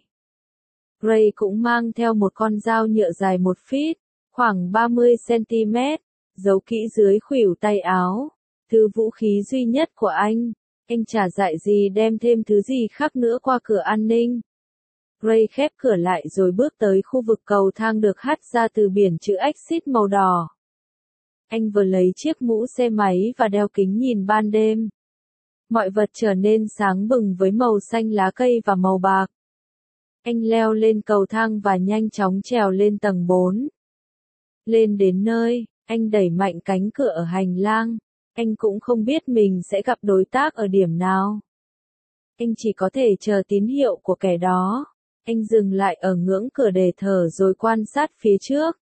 Ray cũng mang theo một con dao nhựa dài 1 feet, khoảng 30 cm, giấu kỹ dưới khuỷu tay áo. Thứ vũ khí duy nhất của anh. Anh chả dại gì đem thêm thứ gì khác nữa qua cửa an ninh. Ray khép cửa lại rồi bước tới khu vực cầu thang được hắt ra từ biển chữ Exit màu đỏ. Anh vừa lấy chiếc mũ xe máy và đeo kính nhìn ban đêm. Mọi vật trở nên sáng bừng với màu xanh lá cây và màu bạc. Anh leo lên cầu thang và nhanh chóng trèo lên tầng 4. Lên đến nơi, anh đẩy mạnh cánh cửa ở hành lang. Anh cũng không biết mình sẽ gặp đối tác ở điểm nào. Anh chỉ có thể chờ tín hiệu của kẻ đó. Anh dừng lại ở ngưỡng cửa để thở rồi quan sát phía trước.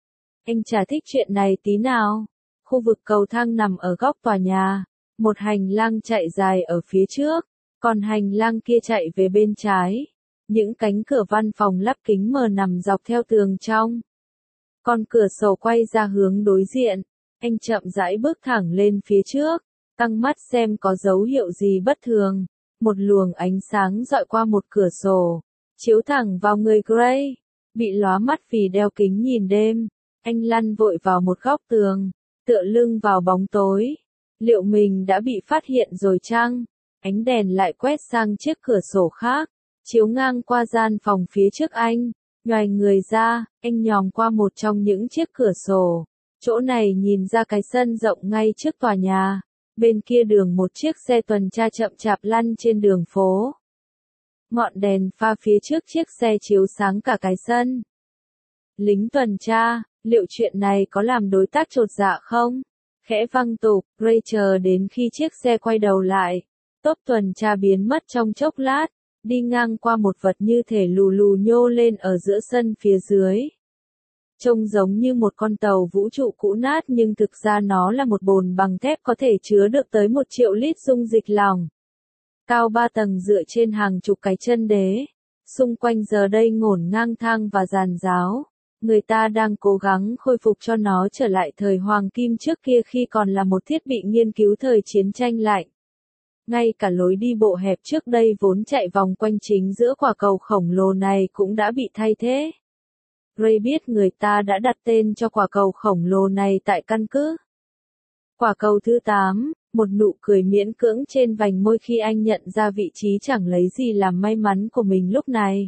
Anh chả thích chuyện này tí nào. Khu vực cầu thang nằm ở góc tòa nhà. Một hành lang chạy dài ở phía trước, còn hành lang kia chạy về bên trái. Những cánh cửa văn phòng lắp kính mờ nằm dọc theo tường trong. Con cửa sổ quay ra hướng đối diện. Anh chậm rãi bước thẳng lên phía trước, căng mắt xem có dấu hiệu gì bất thường. Một luồng ánh sáng dọi qua một cửa sổ, chiếu thẳng vào người Gray. Bị lóa mắt vì đeo kính nhìn đêm, anh lăn vội vào một góc tường, tựa lưng vào bóng tối. Liệu mình đã bị phát hiện rồi chăng? Ánh đèn lại quét sang chiếc cửa sổ khác, chiếu ngang qua gian phòng phía trước anh. Nhoài người ra, anh nhòm qua một trong những chiếc cửa sổ. Chỗ này nhìn ra cái sân rộng ngay trước tòa nhà. Bên kia đường một chiếc xe tuần tra chậm chạp lăn trên đường phố. Ngọn đèn pha phía trước chiếc xe chiếu sáng cả cái sân. Lính tuần tra, liệu chuyện này có làm đối tác chột dạ không? Khẽ văng tục, Ray chờ đến khi chiếc xe quay đầu lại. Tốp tuần tra biến mất trong chốc lát, đi ngang qua một vật như thể lù lù nhô lên ở giữa sân phía dưới. Trông giống như một con tàu vũ trụ cũ nát nhưng thực ra nó là một bồn bằng thép có thể chứa được tới 1 triệu lít dung dịch lỏng. Cao 3 tầng dựa trên hàng chục cái chân đế. Xung quanh giờ đây ngổn ngang thang và giàn giáo. Người ta đang cố gắng khôi phục cho nó trở lại thời hoàng kim trước kia khi còn là một thiết bị nghiên cứu thời chiến tranh lạnh. Ngay cả lối đi bộ hẹp trước đây vốn chạy vòng quanh chính giữa quả cầu khổng lồ này cũng đã bị thay thế. Ray biết người ta đã đặt tên cho quả cầu khổng lồ này tại căn cứ. Quả cầu thứ 8, một nụ cười miễn cưỡng trên vành môi khi anh nhận ra vị trí chẳng lấy gì làm may mắn của mình lúc này.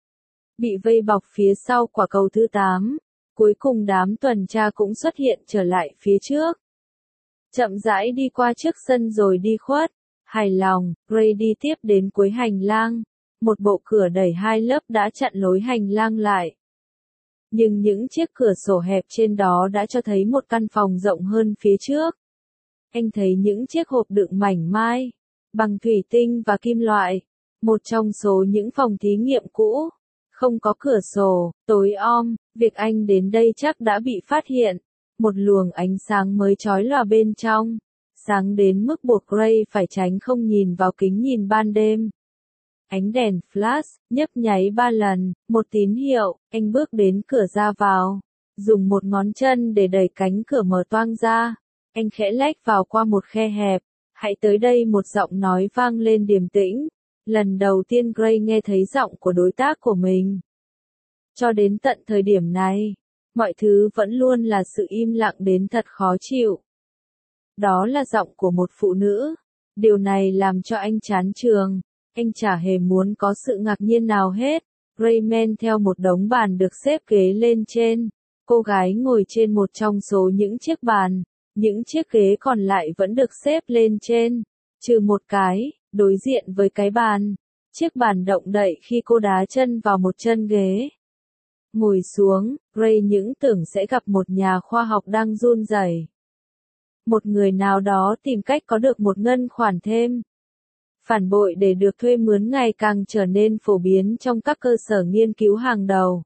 Bị vây bọc phía sau quả cầu thứ 8, cuối cùng đám tuần tra cũng xuất hiện trở lại phía trước. Chậm rãi đi qua trước sân rồi đi khuất. Hài lòng, Ray đi tiếp đến cuối hành lang. Một bộ cửa đẩy 2 lớp đã chặn lối hành lang lại. Nhưng những chiếc cửa sổ hẹp trên đó đã cho thấy một căn phòng rộng hơn phía trước. Anh thấy những chiếc hộp đựng mảnh mai, bằng thủy tinh và kim loại. Một trong số những phòng thí nghiệm cũ. Không có cửa sổ, tối om, việc anh đến đây chắc đã bị phát hiện. Một luồng ánh sáng mới chói lòa bên trong. Sáng đến mức buộc Ray phải tránh không nhìn vào kính nhìn ban đêm. ánh đèn flash, nhấp nháy 3 lần, một tín hiệu, anh bước đến cửa ra vào, dùng một ngón chân để đẩy cánh cửa mở toang ra, anh khẽ lách vào qua một khe hẹp, hãy tới đây một giọng nói vang lên điềm tĩnh, lần đầu tiên Gray nghe thấy giọng của đối tác của mình. Cho đến tận thời điểm này, mọi thứ vẫn luôn là sự im lặng đến thật khó chịu. Đó là giọng của một phụ nữ. Điều này làm cho anh chán trường. Anh chả hề muốn có sự ngạc nhiên nào hết. Gray men theo một đống bàn được xếp ghế lên trên. Cô gái ngồi trên một trong số những chiếc bàn. Những chiếc ghế còn lại vẫn được xếp lên trên. Trừ một cái, đối diện với cái bàn. Chiếc bàn động đậy khi cô đá chân vào một chân ghế. Ngồi xuống, Gray những tưởng sẽ gặp một nhà khoa học đang run rẩy. Một người nào đó tìm cách có được một ngân khoản thêm. Phản bội để được thuê mướn ngày càng trở nên phổ biến trong các cơ sở nghiên cứu hàng đầu.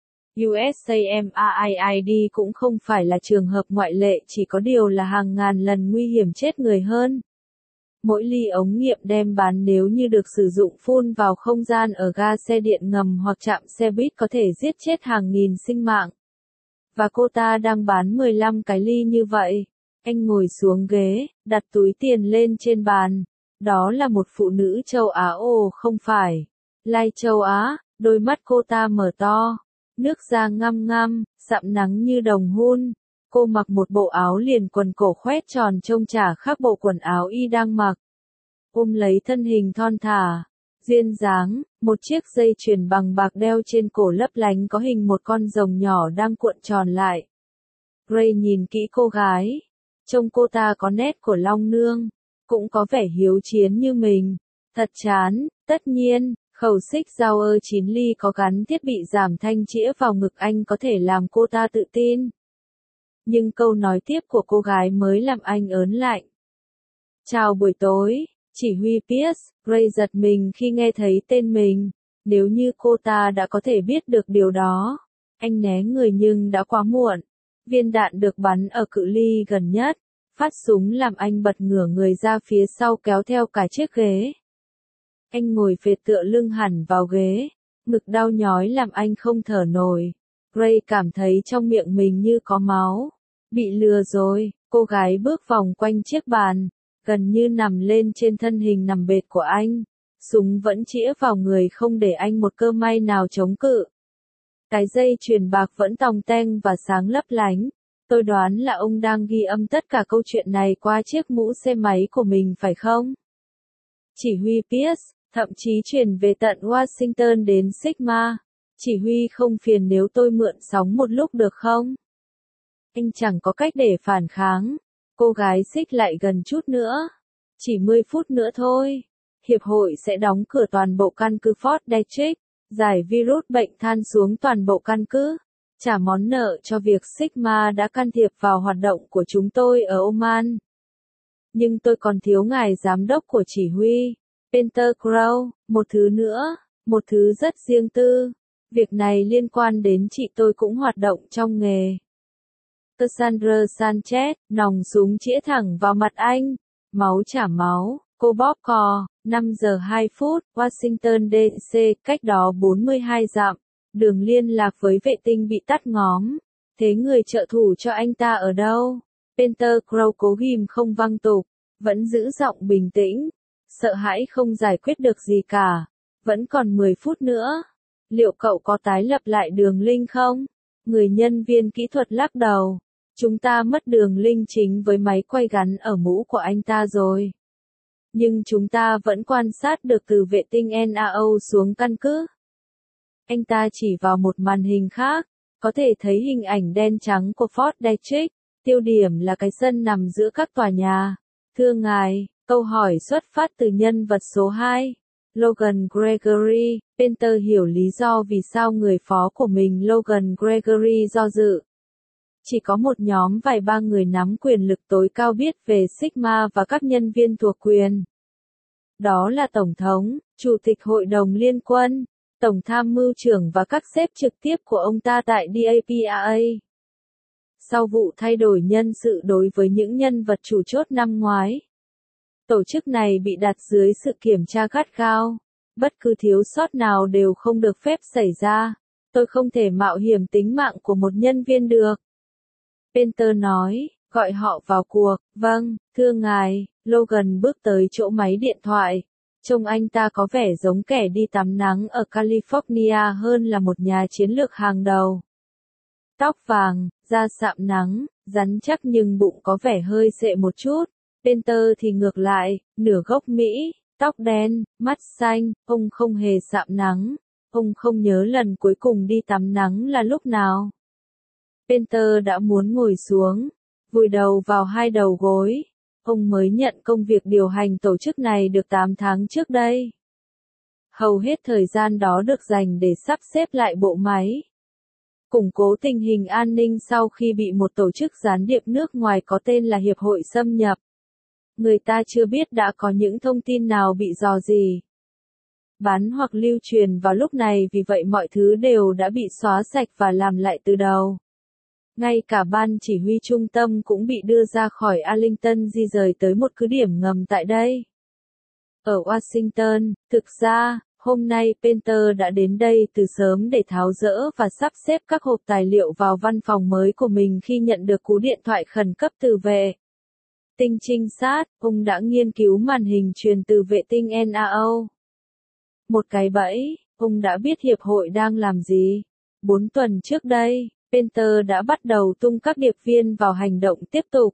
USAMRIID cũng không phải là trường hợp ngoại lệ, chỉ có điều là hàng ngàn lần nguy hiểm chết người hơn. Mỗi ly ống nghiệm đem bán nếu như được sử dụng phun vào không gian ở ga xe điện ngầm hoặc trạm xe buýt có thể giết chết hàng nghìn sinh mạng. Và cô ta đang bán 15 cái ly như vậy. Anh ngồi xuống ghế, đặt túi tiền lên trên bàn. Đó là một phụ nữ châu Á. Ồ không phải. Lai châu Á, đôi mắt cô ta mở to. Nước da ngăm ngăm, sạm nắng như đồng hun. Cô mặc một bộ áo liền quần cổ khoét tròn trông chả khác bộ quần áo y đang mặc. Ôm lấy thân hình thon thả, duyên dáng, một chiếc dây chuyền bằng bạc đeo trên cổ lấp lánh có hình một con rồng nhỏ đang cuộn tròn lại. Gray nhìn kỹ cô gái. Trông cô ta có nét của Long Nương, cũng có vẻ hiếu chiến như mình. Thật chán, tất nhiên, khẩu xích dao 9 ly có gắn thiết bị giảm thanh chĩa vào ngực anh có thể làm cô ta tự tin. Nhưng câu nói tiếp của cô gái mới làm anh ớn lạnh. Chào buổi tối, chỉ huy Pierce. Gray giật mình khi nghe thấy tên mình. Nếu như cô ta đã có thể biết được điều đó, anh né người nhưng đã quá muộn. Viên đạn được bắn ở cự ly gần nhất. Phát súng làm anh bật ngửa người ra phía sau kéo theo cả chiếc ghế. Anh ngồi phệt tựa lưng hẳn vào ghế. Ngực đau nhói làm anh không thở nổi. Gray cảm thấy trong miệng mình như có máu. Bị lừa rồi, cô gái bước vòng quanh chiếc bàn. Gần như nằm lên trên thân hình nằm bệt của anh. Súng vẫn chĩa vào người không để anh một cơ may nào chống cự. Cái dây chuyền bạc vẫn tòng teng và sáng lấp lánh. Tôi đoán là ông đang ghi âm tất cả câu chuyện này qua chiếc mũ xe máy của mình phải không? Chỉ huy Pierce, thậm chí chuyển về tận Washington đến Sigma. Chỉ huy không phiền nếu tôi mượn sóng một lúc được không? Anh chẳng có cách để phản kháng. Cô gái xích lại gần chút nữa. Chỉ 10 phút nữa thôi. Hiệp hội sẽ đóng cửa toàn bộ căn cứ Fort Detrick. Giải virus bệnh than xuống toàn bộ căn cứ. Trả món nợ cho việc Sigma đã can thiệp vào hoạt động của chúng tôi ở Oman. Nhưng tôi còn thiếu ngài giám đốc của chỉ huy, Peter Crow, một thứ nữa, một thứ rất riêng tư. Việc này liên quan đến chị tôi cũng hoạt động trong nghề. Cassandra Sanchez, nòng súng chĩa thẳng vào mặt anh. Máu trả máu, cô bóp cò, 5 giờ 2 phút, Washington DC, cách đó 42 dặm. Đường liên lạc với vệ tinh bị tắt ngóm. Thế người trợ thủ cho anh ta ở đâu? Peter Crow cố ghim không văng tục, vẫn giữ giọng bình tĩnh. Sợ hãi không giải quyết được gì cả. Vẫn còn 10 phút nữa. Liệu cậu có tái lập lại đường link không? Người nhân viên kỹ thuật lắc đầu. Chúng ta mất đường link chính với máy quay gắn ở mũ của anh ta rồi. Nhưng chúng ta vẫn quan sát được từ vệ tinh NAO xuống căn cứ. Anh ta chỉ vào một màn hình khác, có thể thấy hình ảnh đen trắng của Fort Detrick, tiêu điểm là cái sân nằm giữa các tòa nhà. Thưa ngài, câu hỏi xuất phát từ nhân vật số 2, Logan Gregory. Peter hiểu lý do vì sao người phó của mình Logan Gregory do dự. Chỉ có một nhóm vài ba người nắm quyền lực tối cao biết về Sigma và các nhân viên thuộc quyền. Đó là Tổng thống, Chủ tịch Hội đồng Liên quân, Tổng tham mưu trưởng và các sếp trực tiếp của ông ta tại DAPA. Sau vụ thay đổi nhân sự đối với những nhân vật chủ chốt năm ngoái, tổ chức này bị đặt dưới sự kiểm tra gắt gao. Bất cứ thiếu sót nào đều không được phép xảy ra. Tôi không thể mạo hiểm tính mạng của một nhân viên được. Peter nói, gọi họ vào cuộc. Vâng, thưa ngài. Logan bước tới chỗ máy điện thoại. Trông anh ta có vẻ giống kẻ đi tắm nắng ở California hơn là một nhà chiến lược hàng đầu. Tóc vàng, da sạm nắng, rắn chắc nhưng bụng có vẻ hơi xệ một chút. Peter thì ngược lại, nửa gốc Mỹ, tóc đen, mắt xanh, ông không hề sạm nắng. Ông không nhớ lần cuối cùng đi tắm nắng là lúc nào. Peter đã muốn ngồi xuống, vùi đầu vào hai đầu gối. Ông mới nhận công việc điều hành tổ chức này được 8 tháng trước đây. Hầu hết thời gian đó được dành để sắp xếp lại bộ máy. Củng cố tình hình an ninh sau khi bị một tổ chức gián điệp nước ngoài có tên là Hiệp hội xâm nhập. Người ta chưa biết đã có những thông tin nào bị rò rỉ, bán hoặc lưu truyền vào lúc này, vì vậy mọi thứ đều đã bị xóa sạch và làm lại từ đầu. Ngay cả ban chỉ huy trung tâm cũng bị đưa ra khỏi Arlington, di rời tới một cứ điểm ngầm tại đây. Ở Washington, thực ra, hôm nay Peter đã đến đây từ sớm để tháo dỡ và sắp xếp các hộp tài liệu vào văn phòng mới của mình khi nhận được cú điện thoại khẩn cấp từ vệ tinh trinh sát. Ông đã nghiên cứu màn hình truyền từ vệ tinh NAO. Một cái bẫy, ông đã biết hiệp hội đang làm gì. 4 tuần trước đây, Peter đã bắt đầu tung các điệp viên vào hành động tiếp tục.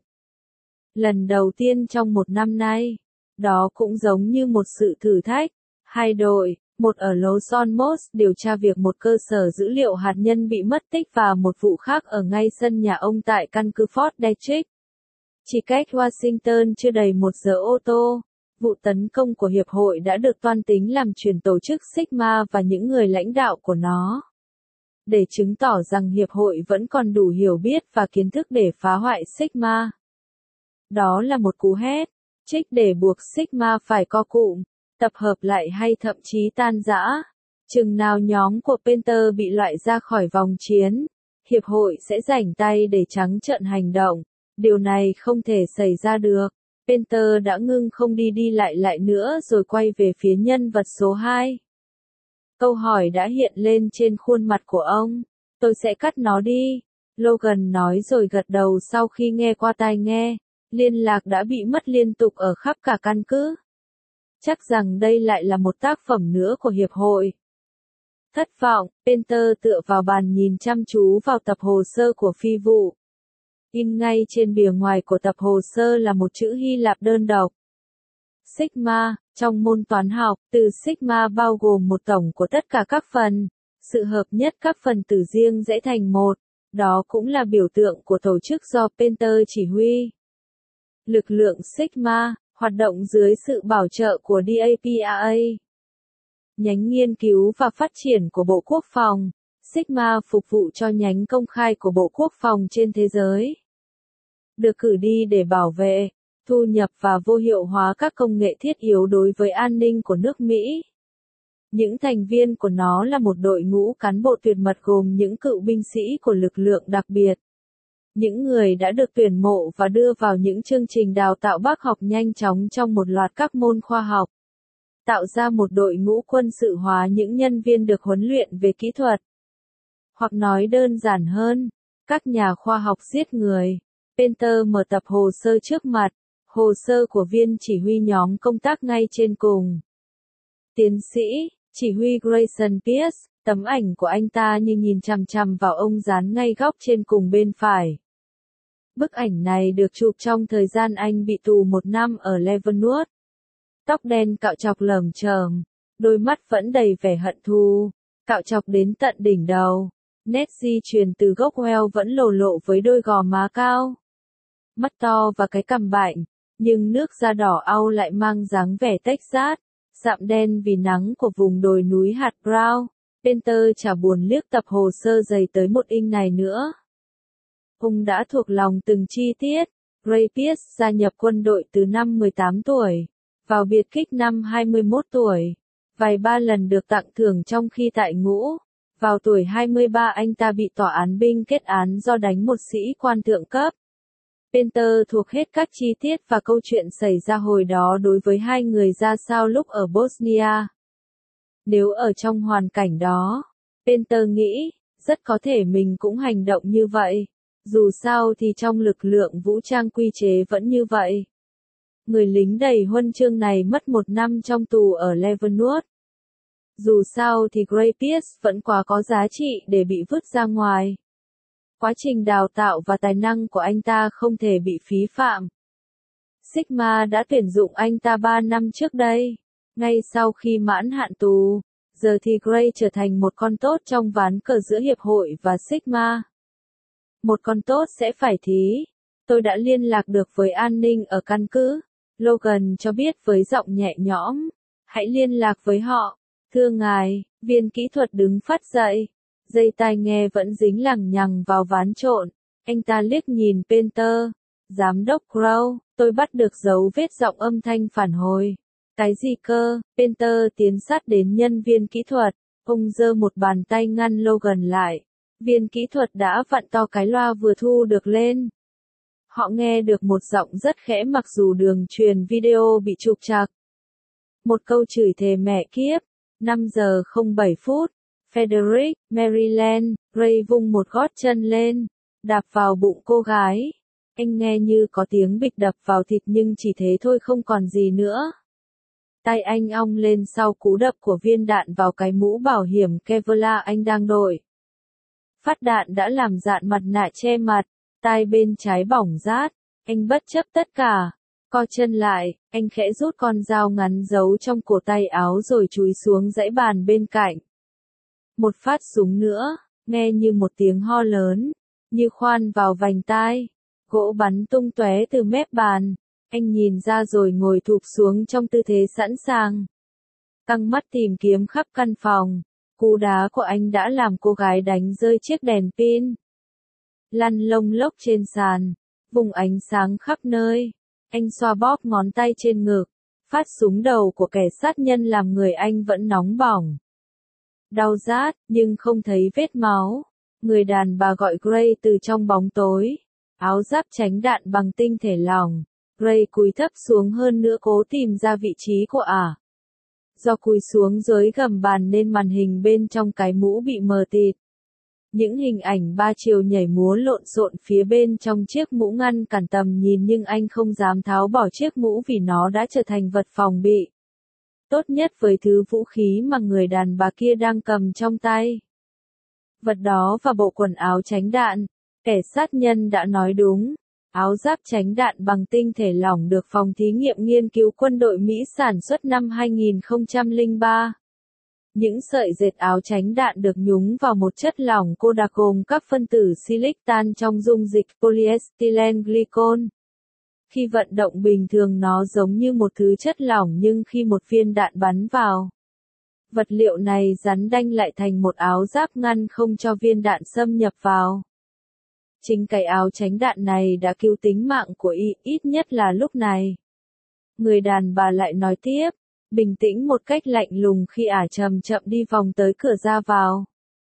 Lần đầu tiên trong một năm nay, đó cũng giống như một sự thử thách. Hai đội, một ở Los Alamos điều tra việc một cơ sở dữ liệu hạt nhân bị mất tích và một vụ khác ở ngay sân nhà ông tại căn cứ Fort Detrick. Chỉ cách Washington chưa đầy 1 giờ ô tô, vụ tấn công của hiệp hội đã được toan tính làm chuyển tổ chức Sigma và những người lãnh đạo của nó. Để chứng tỏ rằng hiệp hội vẫn còn đủ hiểu biết và kiến thức để phá hoại Sigma. Đó là một cú hét, trích để buộc Sigma phải co cụm, tập hợp lại hay thậm chí tan rã. Chừng nào nhóm của Peter bị loại ra khỏi vòng chiến, hiệp hội sẽ rảnh tay để trắng trợn hành động. Điều này không thể xảy ra được. Peter đã ngưng không đi lại nữa rồi quay về phía nhân vật số 2. Câu hỏi đã hiện lên trên khuôn mặt của ông. Tôi sẽ cắt nó đi. Logan nói rồi gật đầu sau khi nghe qua tai nghe. Liên lạc đã bị mất liên tục ở khắp cả căn cứ. Chắc rằng đây lại là một tác phẩm nữa của hiệp hội. Thất vọng, Peter tựa vào bàn nhìn chăm chú vào tập hồ sơ của phi vụ. In ngay trên bìa ngoài của tập hồ sơ là một chữ Hy Lạp đơn độc. Sigma, trong môn toán học, từ sigma bao gồm một tổng của tất cả các phần. Sự hợp nhất các phần tử riêng rẽ thành một. Đó cũng là biểu tượng của tổ chức do Peter chỉ huy. Lực lượng Sigma, hoạt động dưới sự bảo trợ của DAPA. Nhánh nghiên cứu và phát triển của Bộ Quốc phòng. Sigma phục vụ cho nhánh công khai của Bộ Quốc phòng trên thế giới. Được cử đi để bảo vệ, thu nhập và vô hiệu hóa các công nghệ thiết yếu đối với an ninh của nước Mỹ. Những thành viên của nó là một đội ngũ cán bộ tuyệt mật gồm những cựu binh sĩ của lực lượng đặc biệt. Những người đã được tuyển mộ và đưa vào những chương trình đào tạo bác học nhanh chóng trong một loạt các môn khoa học. Tạo ra một đội ngũ quân sự hóa những nhân viên được huấn luyện về kỹ thuật. Hoặc nói đơn giản hơn, các nhà khoa học giết người. Peter mở tập hồ sơ trước mặt, hồ sơ của viên chỉ huy nhóm công tác ngay trên cùng. Tiến sĩ, chỉ huy Grayson Pierce, tấm ảnh của anh ta như nhìn chằm chằm vào ông dán ngay góc trên cùng bên phải. Bức ảnh này được chụp trong thời gian anh bị tù 1 năm ở Leavenworth. Tóc đen cạo chọc lởm chởm, đôi mắt vẫn đầy vẻ hận thù, cạo chọc đến tận đỉnh đầu. Nét di truyền từ gốc Wales vẫn lộ lộ với đôi gò má cao, mắt to và cái cằm bạnh, nhưng nước da đỏ au lại mang dáng vẻ Texas, sạm đen vì nắng của vùng đồi núi hạt brown. Peter chả buồn liếc tập hồ sơ dày tới 1 inch này nữa. Ông đã thuộc lòng từng chi tiết. Ray Pierce gia nhập quân đội từ năm 18 tuổi, vào biệt kích năm 21 tuổi, vài ba lần được tặng thưởng trong khi tại ngũ. Vào tuổi 23 anh ta bị tòa án binh kết án do đánh một sĩ quan thượng cấp. Peter thuộc hết các chi tiết và câu chuyện xảy ra hồi đó đối với hai người ra sao lúc ở Bosnia. Nếu ở trong hoàn cảnh đó, Penter nghĩ, rất có thể mình cũng hành động như vậy. Dù sao thì trong lực lượng vũ trang quy chế vẫn như vậy. Người lính đầy huân chương này mất 1 năm trong tù ở Leavenworth. Dù sao thì Gray Pierce vẫn quá có giá trị để bị vứt ra ngoài. Quá trình đào tạo và tài năng của anh ta không thể bị phí phạm. Sigma đã tuyển dụng anh ta 3 năm trước đây, ngay sau khi mãn hạn tù. Giờ thì Gray trở thành một con tốt trong ván cờ giữa hiệp hội và Sigma. Một con tốt sẽ phải thí. Tôi đã liên lạc được với an ninh ở căn cứ. Logan cho biết với giọng nhẹ nhõm. Hãy liên lạc với họ. Thưa ngài, viên kỹ thuật đứng phát dậy. Dây tai nghe vẫn dính lằng nhằng vào ván trộn. Anh ta liếc nhìn Penter. Giám đốc Crow, tôi bắt được dấu vết giọng âm thanh phản hồi. Cái gì cơ? Penter tiến sát đến nhân viên kỹ thuật. Ông giơ một bàn tay ngăn Logan lại. Viên kỹ thuật đã vặn to cái loa vừa thu được lên. Họ nghe được một giọng rất khẽ mặc dù đường truyền video bị trục trặc. Một câu chửi thề mẹ kiếp. 5 giờ 07 phút. Frederick, Maryland, Ray vung một gót chân lên, đạp vào bụng cô gái. Anh nghe như có tiếng bịch đập vào thịt nhưng chỉ thế thôi không còn gì nữa. Tay anh ong lên sau cú đập của viên đạn vào cái mũ bảo hiểm Kevlar anh đang đội. Phát đạn đã làm rạn mặt nạ che mặt, tai bên trái bỏng rát. Anh bất chấp tất cả, co chân lại, anh khẽ rút con dao ngắn giấu trong cổ tay áo rồi chúi xuống dãy bàn bên cạnh. Một phát súng nữa, nghe như một tiếng ho lớn, như khoan vào vành tai. Gỗ bắn tung tóe từ mép bàn. Anh nhìn ra rồi ngồi thụp xuống trong tư thế sẵn sàng. Căng mắt tìm kiếm khắp căn phòng. Cú đá của anh đã làm cô gái đánh rơi chiếc đèn pin. Lăn lông lốc trên sàn. Vùng ánh sáng khắp nơi. Anh xoa bóp ngón tay trên ngực. Phát súng đầu của kẻ sát nhân làm người anh vẫn nóng bỏng. Đau rát, nhưng không thấy vết máu. Người đàn bà gọi Gray từ trong bóng tối. Áo giáp tránh đạn bằng tinh thể lỏng. Gray cúi thấp xuống hơn nữa cố tìm ra vị trí của ả. Do cúi xuống dưới gầm bàn nên màn hình bên trong cái mũ bị mờ tịt. Những hình ảnh 3 chiều nhảy múa lộn xộn phía bên trong chiếc mũ ngăn cản tầm nhìn nhưng anh không dám tháo bỏ chiếc mũ vì nó đã trở thành vật phòng bị. Tốt nhất với thứ vũ khí mà người đàn bà kia đang cầm trong tay. Vật đó và bộ quần áo tránh đạn. Kẻ sát nhân đã nói đúng. Áo giáp tránh đạn bằng tinh thể lỏng được phòng thí nghiệm nghiên cứu quân đội Mỹ sản xuất năm 2003. Những sợi dệt áo tránh đạn được nhúng vào một chất lỏng cô đặc gồm các phân tử silic tan trong dung dịch polyethylene glycol. Khi vận động bình thường nó giống như một thứ chất lỏng nhưng khi một viên đạn bắn vào, vật liệu này rắn đanh lại thành một áo giáp ngăn không cho viên đạn xâm nhập vào. Chính cái áo tránh đạn này đã cứu tính mạng của y, ít nhất là lúc này. Người đàn bà lại nói tiếp, bình tĩnh một cách lạnh lùng khi ả chậm chậm đi vòng tới cửa ra vào.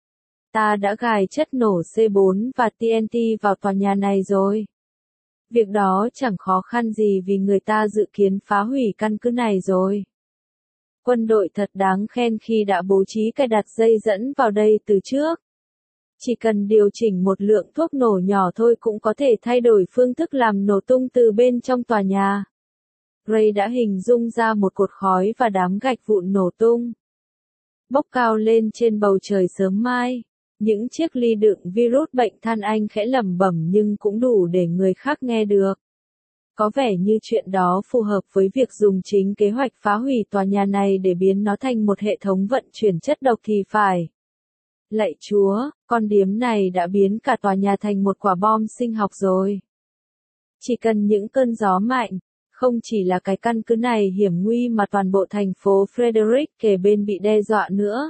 Ta đã gài chất nổ C4 và TNT vào tòa nhà này rồi. Việc đó chẳng khó khăn gì vì người ta dự kiến phá hủy căn cứ này rồi. Quân đội thật đáng khen khi đã bố trí cài đặt dây dẫn vào đây từ trước. Chỉ cần điều chỉnh một lượng thuốc nổ nhỏ thôi cũng có thể thay đổi phương thức làm nổ tung từ bên trong tòa nhà. Ray đã hình dung ra một cột khói và đám gạch vụn nổ tung. Bốc cao lên trên bầu trời sớm mai. Những chiếc ly đựng virus bệnh than anh khẽ lẩm bẩm nhưng cũng đủ để người khác nghe được. Có vẻ như chuyện đó phù hợp với việc dùng chính kế hoạch phá hủy tòa nhà này để biến nó thành một hệ thống vận chuyển chất độc thì phải. Lạy Chúa, con điếm này đã biến cả tòa nhà thành một quả bom sinh học rồi. Chỉ cần những cơn gió mạnh, không chỉ là cái căn cứ này hiểm nguy mà toàn bộ thành phố Frederick kề bên bị đe dọa nữa.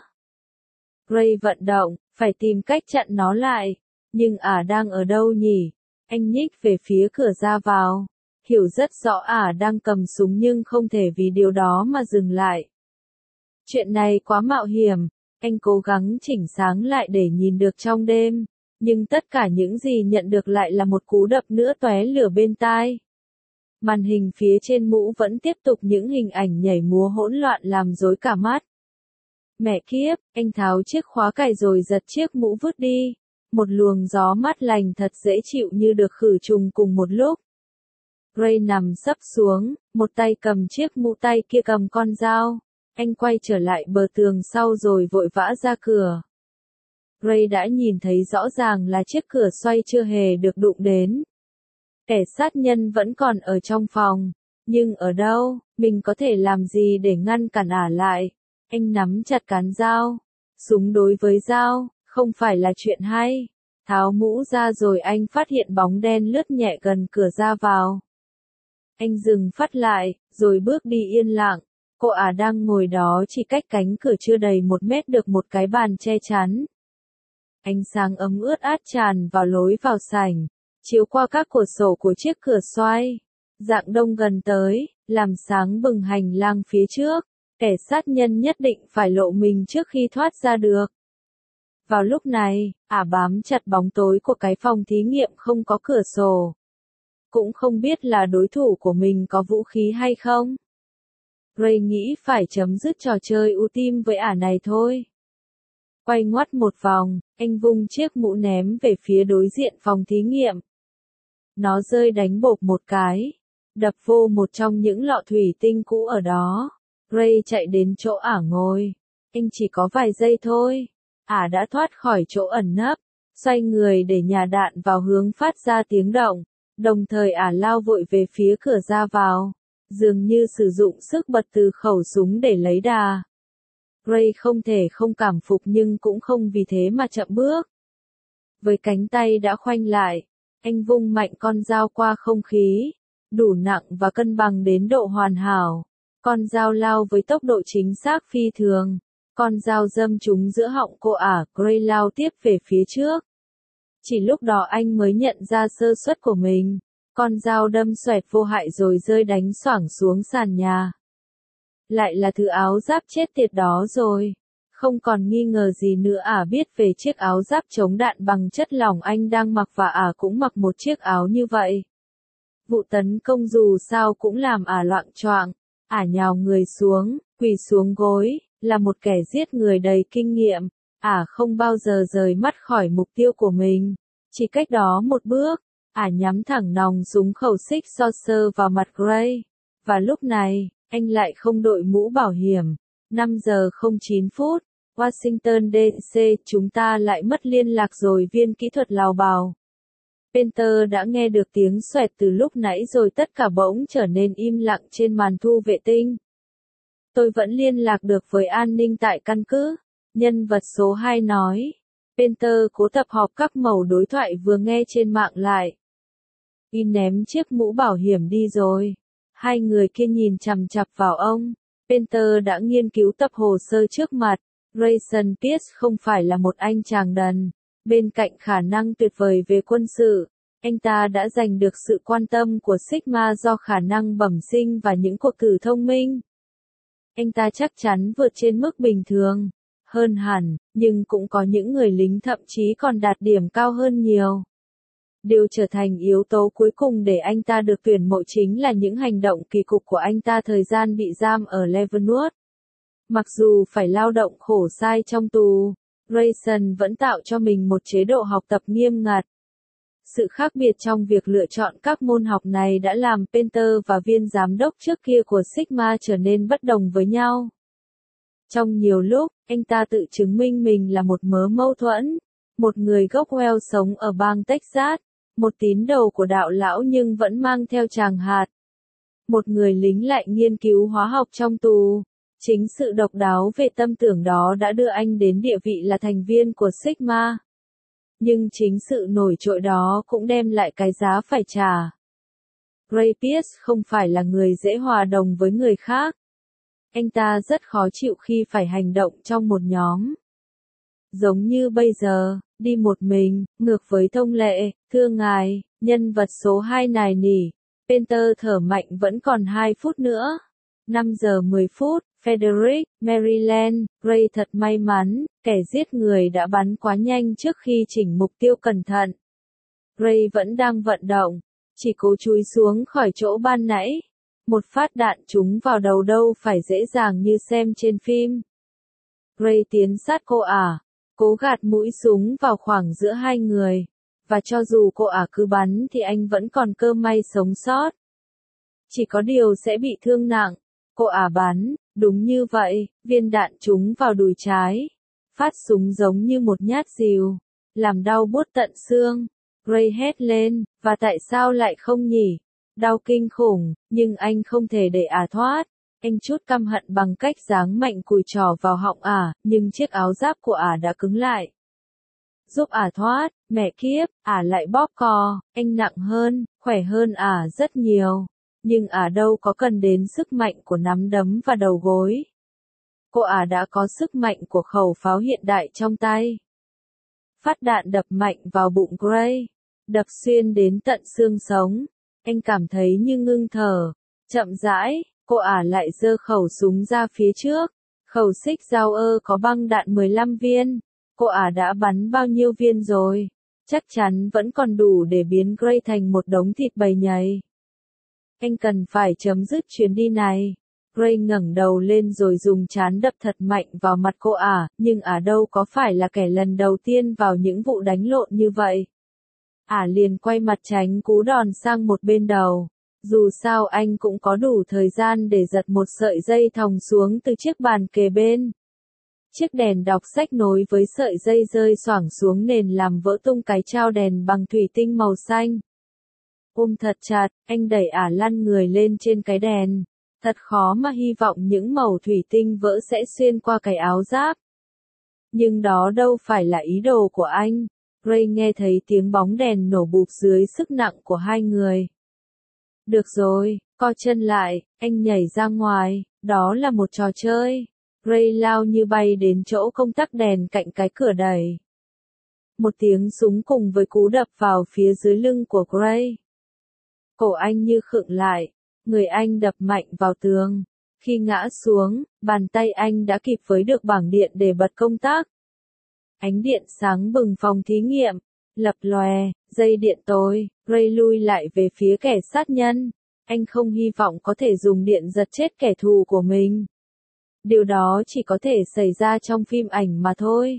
Ray vận động, phải tìm cách chặn nó lại. Nhưng ả đang ở đâu nhỉ? Anh nhích về phía cửa ra vào. Hiểu rất rõ ả đang cầm súng nhưng không thể vì điều đó mà dừng lại. Chuyện này quá mạo hiểm. Anh cố gắng chỉnh sáng lại để nhìn được trong đêm. Nhưng tất cả những gì nhận được lại là một cú đập nữa tóe lửa bên tai. Màn hình phía trên mũ vẫn tiếp tục những hình ảnh nhảy múa hỗn loạn làm rối cả mắt. Mẹ kiếp, anh tháo chiếc khóa cài rồi giật chiếc mũ vứt đi. Một luồng gió mát lành thật dễ chịu như được khử trùng cùng một lúc. Ray nằm sấp xuống, một tay cầm chiếc mũ tay kia cầm con dao. Anh quay trở lại bờ tường sau rồi vội vã ra cửa. Ray đã nhìn thấy rõ ràng là chiếc cửa xoay chưa hề được đụng đến. Kẻ sát nhân vẫn còn ở trong phòng. Nhưng ở đâu, mình có thể làm gì để ngăn cản ả lại? Anh nắm chặt cán dao. Súng đối với dao, không phải là chuyện hay. Tháo mũ ra rồi anh phát hiện bóng đen lướt nhẹ gần cửa ra vào. Anh dừng phát lại, rồi bước đi yên lặng. Cô ả đang ngồi đó chỉ cách cánh cửa chưa đầy 1 mét được một cái bàn che chắn. Ánh sáng ấm ướt át tràn vào lối vào sảnh, chiếu qua các cửa sổ của chiếc cửa xoay. Rạng đông gần tới, làm sáng bừng hành lang phía trước. Kẻ sát nhân nhất định phải lộ mình trước khi thoát ra được. Vào lúc này, ả bám chặt bóng tối của cái phòng thí nghiệm không có cửa sổ. Cũng không biết là đối thủ của mình có vũ khí hay không. Ray nghĩ phải chấm dứt trò chơi ultim với ả này thôi. Quay ngoắt một vòng, anh vung chiếc mũ ném về phía đối diện phòng thí nghiệm. Nó rơi đánh bộp một cái, đập vô một trong những lọ thủy tinh cũ ở đó. Ray chạy đến chỗ ả ngồi. Anh chỉ có vài giây thôi. Ả đã thoát khỏi chỗ ẩn nấp, xoay người để nhả đạn vào hướng phát ra tiếng động. Đồng thời ả lao vội về phía cửa ra vào, dường như sử dụng sức bật từ khẩu súng để lấy đà. Ray không thể không cảm phục nhưng cũng không vì thế mà chậm bước. Với cánh tay đã khoanh lại, anh vung mạnh con dao qua không khí, đủ nặng và cân bằng đến độ hoàn hảo. Con dao lao với tốc độ chính xác phi thường. Con dao đâm trúng giữa họng cô ả, Ray lao tiếp về phía trước. Chỉ lúc đó anh mới nhận ra sơ suất của mình. Con dao đâm xoẹt vô hại rồi rơi đánh xoảng xuống sàn nhà. Lại là thứ áo giáp chết tiệt đó rồi. Không còn nghi ngờ gì nữa ả biết về chiếc áo giáp chống đạn bằng chất lỏng anh đang mặc và ả cũng mặc một chiếc áo như vậy. Vụ tấn công dù sao cũng làm ả loạng choạng. Ả nhào người xuống, quỳ xuống gối, là một kẻ giết người đầy kinh nghiệm. Ả không bao giờ rời mắt khỏi mục tiêu của mình. Chỉ cách đó một bước, ả nhắm thẳng nòng súng khẩu xích Saucer vào mặt Ray. Và lúc này, anh lại không đội mũ bảo hiểm. 5 giờ 09 phút, Washington DC, chúng ta lại mất liên lạc rồi, viên kỹ thuật lào bào. Penter đã nghe được tiếng xoẹt từ lúc nãy rồi tất cả bỗng trở nên im lặng trên màn thu vệ tinh. Tôi vẫn liên lạc được với an ninh tại căn cứ. Nhân vật số 2 nói. Penter cố tập họp các mẩu đối thoại vừa nghe trên mạng lại. Y ném chiếc mũ bảo hiểm đi rồi. Hai người kia nhìn chằm chằm vào ông. Penter đã nghiên cứu tập hồ sơ trước mặt. Grayson Pierce không phải là một anh chàng đần. Bên cạnh khả năng tuyệt vời về quân sự, anh ta đã giành được sự quan tâm của Sigma do khả năng bẩm sinh và những cuộc cử thông minh. Anh ta chắc chắn vượt trên mức bình thường. Hơn hẳn, nhưng cũng có những người lính thậm chí còn đạt điểm cao hơn nhiều. Điều trở thành yếu tố cuối cùng để anh ta được tuyển mộ chính là những hành động kỳ cục của anh ta thời gian bị giam ở Leavenworth. Mặc dù phải lao động khổ sai trong tù, Grayson vẫn tạo cho mình một chế độ học tập nghiêm ngặt. Sự khác biệt trong việc lựa chọn các môn học này đã làm Penter và viên giám đốc trước kia của Sigma trở nên bất đồng với nhau. Trong nhiều lúc, anh ta tự chứng minh mình là một mớ mâu thuẫn, một người gốc Wales sống ở bang Texas, một tín đồ của đạo lão nhưng vẫn mang theo tràng hạt. Một người lính lại nghiên cứu hóa học trong tù. Chính sự độc đáo về tâm tưởng đó đã đưa anh đến địa vị là thành viên của Sigma. Nhưng chính sự nổi trội đó cũng đem lại cái giá phải trả. Ray Pierce không phải là người dễ hòa đồng với người khác. Anh ta rất khó chịu khi phải hành động trong một nhóm. Giống như bây giờ, đi một mình, ngược với thông lệ, thưa ngài, nhân vật số 2 nài nỉ. Penter thở mạnh vẫn còn 2 phút nữa. 5 giờ 10 phút, Frederick, Maryland, Ray thật may mắn, kẻ giết người đã bắn quá nhanh trước khi chỉnh mục tiêu cẩn thận. Ray vẫn đang vận động, chỉ cố chúi xuống khỏi chỗ ban nãy. Một phát đạn trúng vào đầu đâu phải dễ dàng như xem trên phim. Gray tiến sát cô ả, cố gạt mũi súng vào khoảng giữa hai người, và cho dù cô ả cứ bắn thì anh vẫn còn cơ may sống sót. Chỉ có điều sẽ bị thương nặng. Cô ả bắn, đúng như vậy, viên đạn trúng vào đùi trái. Phát súng giống như một nhát rìu, làm đau buốt tận xương. Gray hét lên, và tại sao lại không nhỉ? Đau kinh khủng, nhưng anh không thể để ả thoát. Anh chút căm hận bằng cách giáng mạnh cùi trỏ vào họng ả, nhưng chiếc áo giáp của ả đã cứng lại. Giúp ả thoát, mẹ kiếp, ả lại bóp cò, anh nặng hơn, khỏe hơn ả rất nhiều. Nhưng ả đâu có cần đến sức mạnh của nắm đấm và đầu gối. Cô ả đã có sức mạnh của khẩu pháo hiện đại trong tay. Phát đạn đập mạnh vào bụng Gray, đập xuyên đến tận xương sống. Anh cảm thấy như ngưng thở. Chậm rãi, cô ả lại giơ khẩu súng ra phía trước. Khẩu xích dao có băng đạn 15 viên. Cô ả đã bắn bao nhiêu viên rồi? Chắc chắn vẫn còn đủ để biến Gray thành một đống thịt bầy nhầy. Anh cần phải chấm dứt chuyến đi này. Gray ngẩng đầu lên rồi dùng trán đập thật mạnh vào mặt cô ả, nhưng ả đâu có phải là kẻ lần đầu tiên vào những vụ đánh lộn như vậy. Ả liền quay mặt tránh cú đòn sang một bên đầu. Dù sao anh cũng có đủ thời gian để giật một sợi dây thòng xuống từ chiếc bàn kề bên. Chiếc đèn đọc sách nối với sợi dây rơi xoảng xuống nền làm vỡ tung cái trao đèn bằng thủy tinh màu xanh. Ôm thật chặt, anh đẩy ả lăn người lên trên cái đèn. Thật khó mà hy vọng những mẩu thủy tinh vỡ sẽ xuyên qua cái áo giáp. Nhưng đó đâu phải là ý đồ của anh. Gray nghe thấy tiếng bóng đèn nổ bụp dưới sức nặng của hai người. Được rồi, co chân lại, anh nhảy ra ngoài, đó là một trò chơi. Gray lao như bay đến chỗ công tắc đèn cạnh cái cửa đẩy. Một tiếng súng cùng với cú đập vào phía dưới lưng của Gray. Cổ anh như khựng lại, người anh đập mạnh vào tường. Khi ngã xuống, bàn tay anh đã kịp với được bảng điện để bật công tắc. Ánh điện sáng bừng phòng thí nghiệm, lập lòe, dây điện tối, Gray lui lại về phía kẻ sát nhân. Anh không hy vọng có thể dùng điện giật chết kẻ thù của mình. Điều đó chỉ có thể xảy ra trong phim ảnh mà thôi.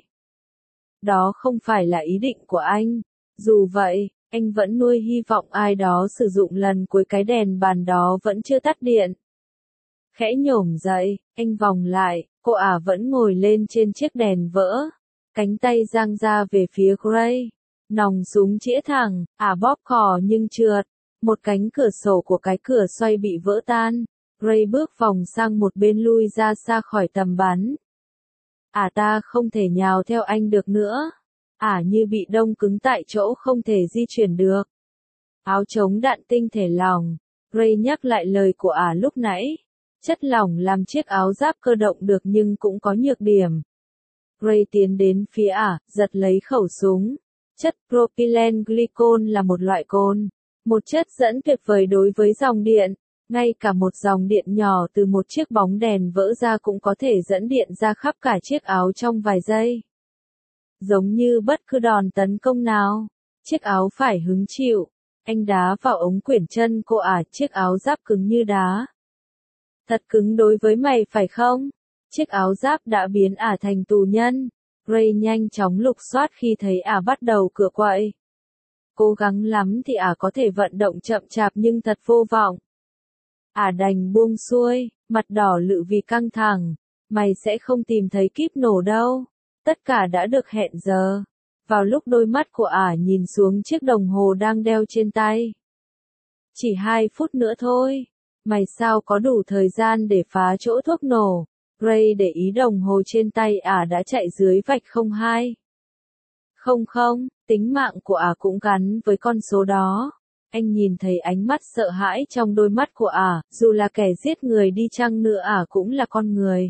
Đó không phải là ý định của anh. Dù vậy, anh vẫn nuôi hy vọng ai đó sử dụng lần cuối cái đèn bàn đó vẫn chưa tắt điện. Khẽ nhổm dậy, anh vòng lại, cô ả vẫn ngồi lên trên chiếc đèn vỡ. Cánh tay giang ra về phía Gray. Nòng súng chĩa thẳng, ả bóp cò nhưng trượt. Một cánh cửa sổ của cái cửa xoay bị vỡ tan. Gray bước vòng sang một bên lui ra xa khỏi tầm bắn. Ta không thể nhào theo anh được nữa. Như bị đông cứng tại chỗ không thể di chuyển được. Áo chống đạn tinh thể lỏng. Gray nhắc lại lời của lúc nãy. Chất lỏng làm chiếc áo giáp cơ động được nhưng cũng có nhược điểm. Gray tiến đến phía giật lấy khẩu súng. Chất propylene glycol là một loại cồn. Một chất dẫn tuyệt vời đối với dòng điện. Ngay cả một dòng điện nhỏ từ một chiếc bóng đèn vỡ ra cũng có thể dẫn điện ra khắp cả chiếc áo trong vài giây. Giống như bất cứ đòn tấn công nào, chiếc áo phải hứng chịu. Anh đá vào ống quyển chân cô chiếc áo giáp cứng như đá. Thật cứng đối với mày phải không? Chiếc áo giáp đã biến thành tù nhân. Gray nhanh chóng lục soát khi thấy bắt đầu cựa quậy. Cố gắng lắm thì có thể vận động chậm chạp nhưng thật vô vọng. Đành buông xuôi, mặt đỏ lự vì căng thẳng. Mày sẽ không tìm thấy kíp nổ đâu. Tất cả đã được hẹn giờ. Vào lúc đôi mắt của nhìn xuống chiếc đồng hồ đang đeo trên tay. Chỉ 2 phút nữa thôi. Mày sao có đủ thời gian để phá chỗ thuốc nổ? Gray để ý đồng hồ trên tay đã chạy dưới vạch 02. Không, tính mạng của cũng gắn với con số đó. Anh nhìn thấy ánh mắt sợ hãi trong đôi mắt của dù là kẻ giết người đi chăng nữa cũng là con người.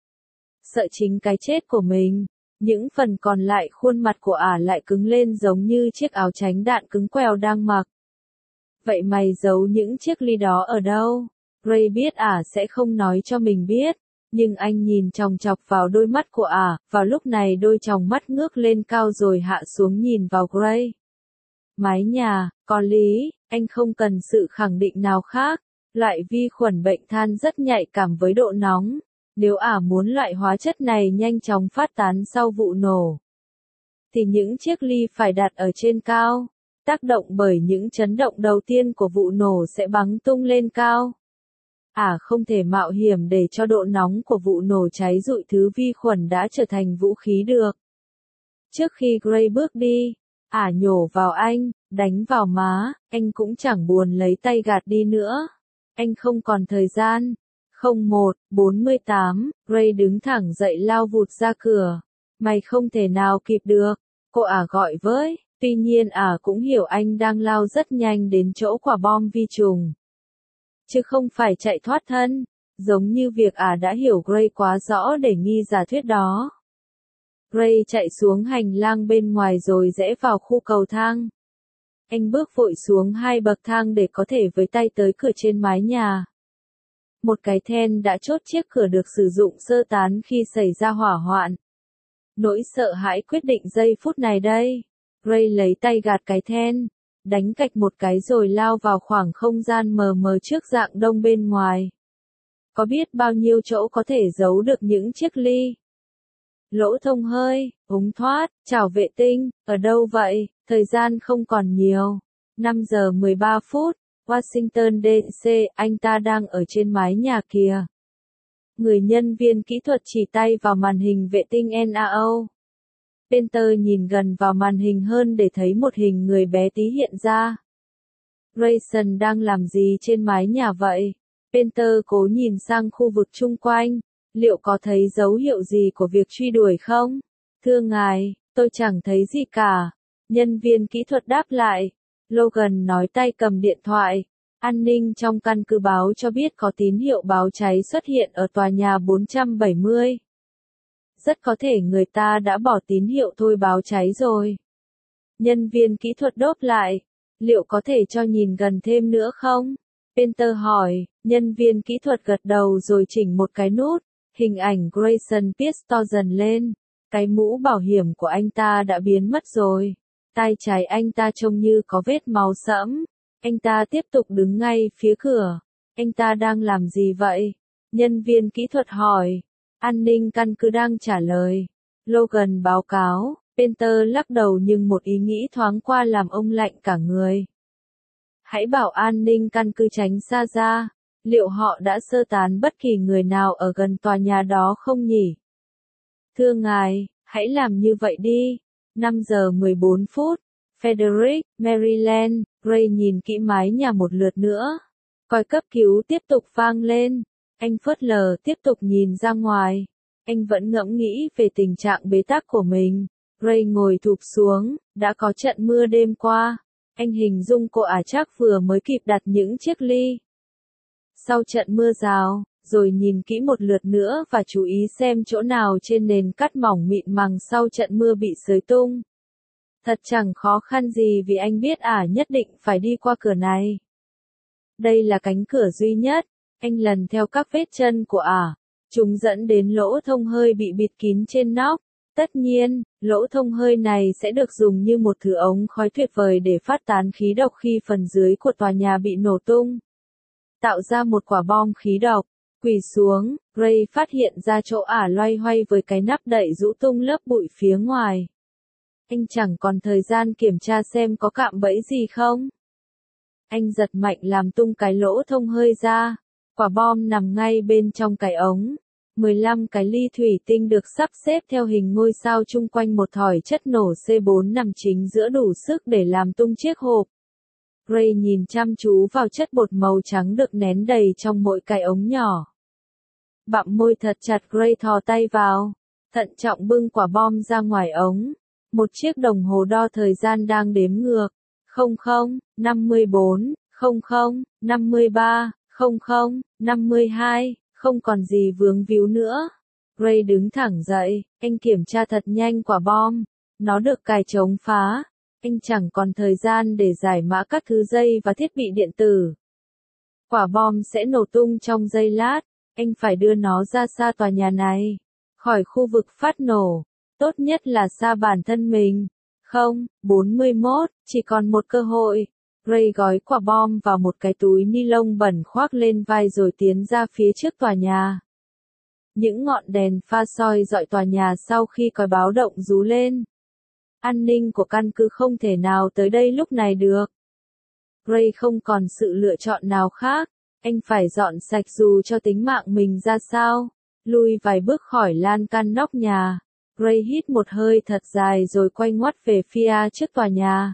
Sợ chính cái chết của mình. Những phần còn lại khuôn mặt của lại cứng lên giống như chiếc áo tránh đạn cứng quèo đang mặc. Vậy mày giấu những chiếc ly đó ở đâu? Gray biết sẽ không nói cho mình biết. Nhưng anh nhìn chòng chọc vào đôi mắt của vào lúc này đôi tròng mắt ngước lên cao rồi hạ xuống nhìn vào Gray. Mái nhà, có lý, anh không cần sự khẳng định nào khác. Loại vi khuẩn bệnh than rất nhạy cảm với độ nóng. Nếu muốn loại hóa chất này nhanh chóng phát tán sau vụ nổ, thì những chiếc ly phải đặt ở trên cao, tác động bởi những chấn động đầu tiên của vụ nổ sẽ bắn tung lên cao. Không thể mạo hiểm để cho độ nóng của vụ nổ cháy rụi thứ vi khuẩn đã trở thành vũ khí được. Trước khi Gray bước đi, nhổ vào anh, đánh vào má, anh cũng chẳng buồn lấy tay gạt đi nữa. Anh không còn thời gian. 01:48, Gray đứng thẳng dậy lao vụt ra cửa. Mày không thể nào kịp được, cô gọi với, tuy nhiên cũng hiểu anh đang lao rất nhanh đến chỗ quả bom vi trùng. Chứ không phải chạy thoát thân, giống như việc đã hiểu Gray quá rõ để nghi giả thuyết đó. Gray chạy xuống hành lang bên ngoài rồi rẽ vào khu cầu thang. Anh bước vội xuống 2 bậc thang để có thể với tay tới cửa trên mái nhà. Một cái then đã chốt chiếc cửa được sử dụng sơ tán khi xảy ra hỏa hoạn. Nỗi sợ hãi quyết định giây phút này đây. Gray lấy tay gạt cái then, đánh cạch một cái rồi lao vào khoảng không gian mờ mờ trước rạng đông bên ngoài. Có biết bao nhiêu chỗ có thể giấu được những chiếc ly? Lỗ thông hơi, ống thoát, chào vệ tinh, ở đâu vậy? Thời gian không còn nhiều. 5:13, Washington DC, anh ta đang ở trên mái nhà kìa. Người nhân viên kỹ thuật chỉ tay vào màn hình vệ tinh NAO. Penter nhìn gần vào màn hình hơn để thấy một hình người bé tí hiện ra. Grayson đang làm gì trên mái nhà vậy? Penter cố nhìn sang khu vực chung quanh. Liệu có thấy dấu hiệu gì của việc truy đuổi không? Thưa ngài, tôi chẳng thấy gì cả. Nhân viên kỹ thuật đáp lại. Logan nói tay cầm điện thoại. An ninh trong căn cứ báo cho biết có tín hiệu báo cháy xuất hiện ở tòa nhà 470. Rất có thể người ta đã bỏ tín hiệu thôi báo cháy rồi. Nhân viên kỹ thuật đáp lại. Liệu có thể cho nhìn gần thêm nữa không? Penter hỏi. Nhân viên kỹ thuật gật đầu rồi chỉnh một cái nút. Hình ảnh Grayson Pierce to dần lên. Cái mũ bảo hiểm của anh ta đã biến mất rồi. Tay trái anh ta trông như có vết máu sẫm. Anh ta tiếp tục đứng ngay phía cửa. Anh ta đang làm gì vậy? Nhân viên kỹ thuật hỏi. An ninh căn cứ đang trả lời. Logan báo cáo. Penter lắc đầu nhưng một ý nghĩ thoáng qua làm ông lạnh cả người. Hãy bảo an ninh căn cứ tránh xa ra. Liệu họ đã sơ tán bất kỳ người nào ở gần tòa nhà đó không nhỉ? Thưa ngài, hãy làm như vậy đi. 5:14, Frederick, Maryland, Gray nhìn kỹ mái nhà một lượt nữa. Còi cấp cứu tiếp tục vang lên. Anh phớt lờ tiếp tục nhìn ra ngoài. Anh vẫn ngẫm nghĩ về tình trạng bế tắc của mình. Gray ngồi thụp xuống, đã có trận mưa đêm qua. Anh hình dung cô chắc vừa mới kịp đặt những chiếc ly. Sau trận mưa rào, rồi nhìn kỹ một lượt nữa và chú ý xem chỗ nào trên nền cát mỏng mịn màng sau trận mưa bị xới tung. Thật chẳng khó khăn gì vì anh biết nhất định phải đi qua cửa này. Đây là cánh cửa duy nhất. Anh lần theo các vết chân của chúng dẫn đến lỗ thông hơi bị bịt kín trên nóc. Tất nhiên, lỗ thông hơi này sẽ được dùng như một thứ ống khói tuyệt vời để phát tán khí độc khi phần dưới của tòa nhà bị nổ tung. Tạo ra một quả bom khí độc. Quỳ xuống, Gray phát hiện ra chỗ loay hoay với cái nắp đậy rũ tung lớp bụi phía ngoài. Anh chẳng còn thời gian kiểm tra xem có cạm bẫy gì không. Anh giật mạnh làm tung cái lỗ thông hơi ra. Quả bom nằm ngay bên trong cái ống. 15 cái ly thủy tinh được sắp xếp theo hình ngôi sao chung quanh một thỏi chất nổ C4 nằm chính giữa đủ sức để làm tung chiếc hộp. Gray nhìn chăm chú vào chất bột màu trắng được nén đầy trong mỗi cái ống nhỏ. Bặm môi thật chặt, Gray thò tay vào, thận trọng bưng quả bom ra ngoài ống. Một chiếc đồng hồ đo thời gian đang đếm ngược. 00, 54, 00, 53, 00, 52, không còn gì vướng víu nữa. Gray đứng thẳng dậy, anh kiểm tra thật nhanh quả bom. Nó được cài chống phá. Anh chẳng còn thời gian để giải mã các thứ dây và thiết bị điện tử. Quả bom sẽ nổ tung trong giây lát. Anh phải đưa nó ra xa tòa nhà này, khỏi khu vực phát nổ. Tốt nhất là xa bản thân mình. 41, chỉ còn một cơ hội. Gray gói quả bom vào một cái túi ni lông bẩn khoác lên vai rồi tiến ra phía trước tòa nhà. Những ngọn đèn pha soi dọi tòa nhà sau khi còi báo động rú lên. An ninh của căn cứ không thể nào tới đây lúc này được. Gray không còn sự lựa chọn nào khác. Anh phải dọn sạch dù cho tính mạng mình ra sao. Lui vài bước khỏi lan can nóc nhà. Gray hít một hơi thật dài rồi quay ngoắt về phía trước tòa nhà.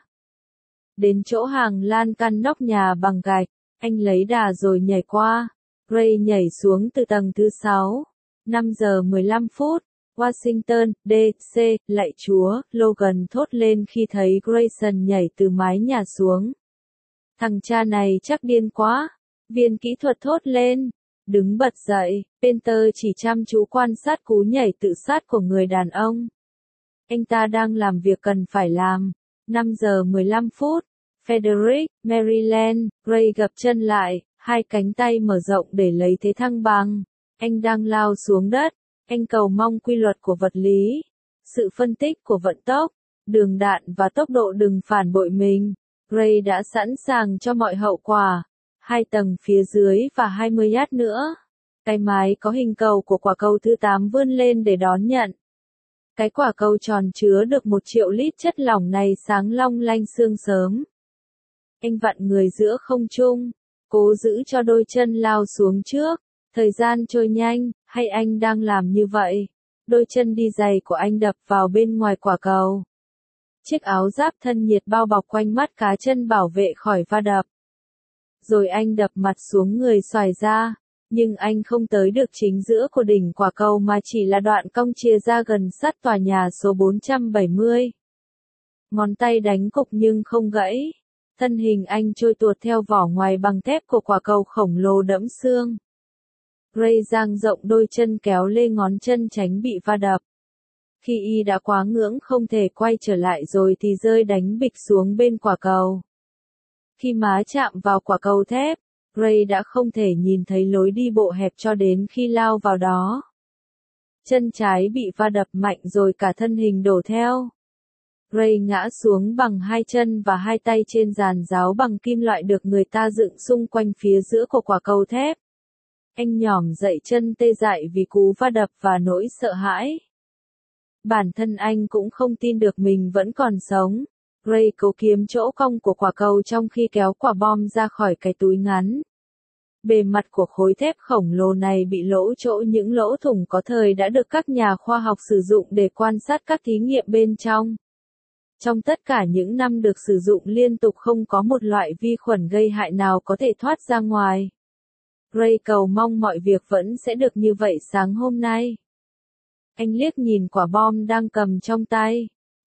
Đến chỗ hàng lan can nóc nhà bằng gạch, anh lấy đà rồi nhảy qua. Gray nhảy xuống từ tầng thứ 6. 5 giờ 15 phút. Washington, D.C. Lạy Chúa, Logan thốt lên khi thấy Grayson nhảy từ mái nhà xuống. Thằng cha này chắc điên quá. Viên kỹ thuật thốt lên. Đứng bật dậy, Peter chỉ chăm chú quan sát cú nhảy tự sát của người đàn ông. Anh ta đang làm việc cần phải làm. 5 giờ 15 phút. Frederick, Maryland, Gray gập chân lại, hai cánh tay mở rộng để lấy thế thăng bằng. Anh đang lao xuống đất. Anh cầu mong quy luật của vật lý, sự phân tích của vận tốc, đường đạn và tốc độ đừng phản bội mình. Gray đã sẵn sàng cho mọi hậu quả. 2 tầng phía dưới và 20 yard nữa. Cái mái có hình cầu của quả cầu thứ 8 vươn lên để đón nhận. Cái quả cầu tròn chứa được 1 triệu lít chất lỏng này sáng long lanh sương sớm. Anh vặn người giữa không trung, cố giữ cho đôi chân lao xuống trước. Thời gian trôi nhanh, hay anh đang làm như vậy? Đôi chân đi giày của anh đập vào bên ngoài quả cầu. Chiếc áo giáp thân nhiệt bao bọc quanh mắt cá chân bảo vệ khỏi va đập. Rồi anh đập mặt xuống người xoài ra, nhưng anh không tới được chính giữa của đỉnh quả cầu mà chỉ là đoạn cong chia ra gần sát tòa nhà số 470. Ngón tay đánh cục nhưng không gãy. Thân hình anh trôi tuột theo vỏ ngoài bằng thép của quả cầu khổng lồ đẫm xương. Gray dang rộng đôi chân kéo lê ngón chân tránh bị va đập. Khi y đã quá ngưỡng không thể quay trở lại rồi thì rơi đánh bịch xuống bên quả cầu. Khi má chạm vào quả cầu thép, Gray đã không thể nhìn thấy lối đi bộ hẹp cho đến khi lao vào đó. Chân trái bị va đập mạnh rồi cả thân hình đổ theo. Gray ngã xuống bằng 2 chân và 2 tay trên giàn giáo bằng kim loại được người ta dựng xung quanh phía giữa của quả cầu thép. Anh nhỏm dậy chân tê dại vì cú va đập và nỗi sợ hãi. Bản thân anh cũng không tin được mình vẫn còn sống. Gray cố kiếm chỗ cong của quả cầu trong khi kéo quả bom ra khỏi cái túi ngắn. Bề mặt của khối thép khổng lồ này bị lỗ chỗ những lỗ thủng có thời đã được các nhà khoa học sử dụng để quan sát các thí nghiệm bên trong. Trong tất cả những năm được sử dụng liên tục không có một loại vi khuẩn gây hại nào có thể thoát ra ngoài. Gray cầu mong mọi việc vẫn sẽ được như vậy sáng hôm nay. Anh liếc nhìn quả bom đang cầm trong tay.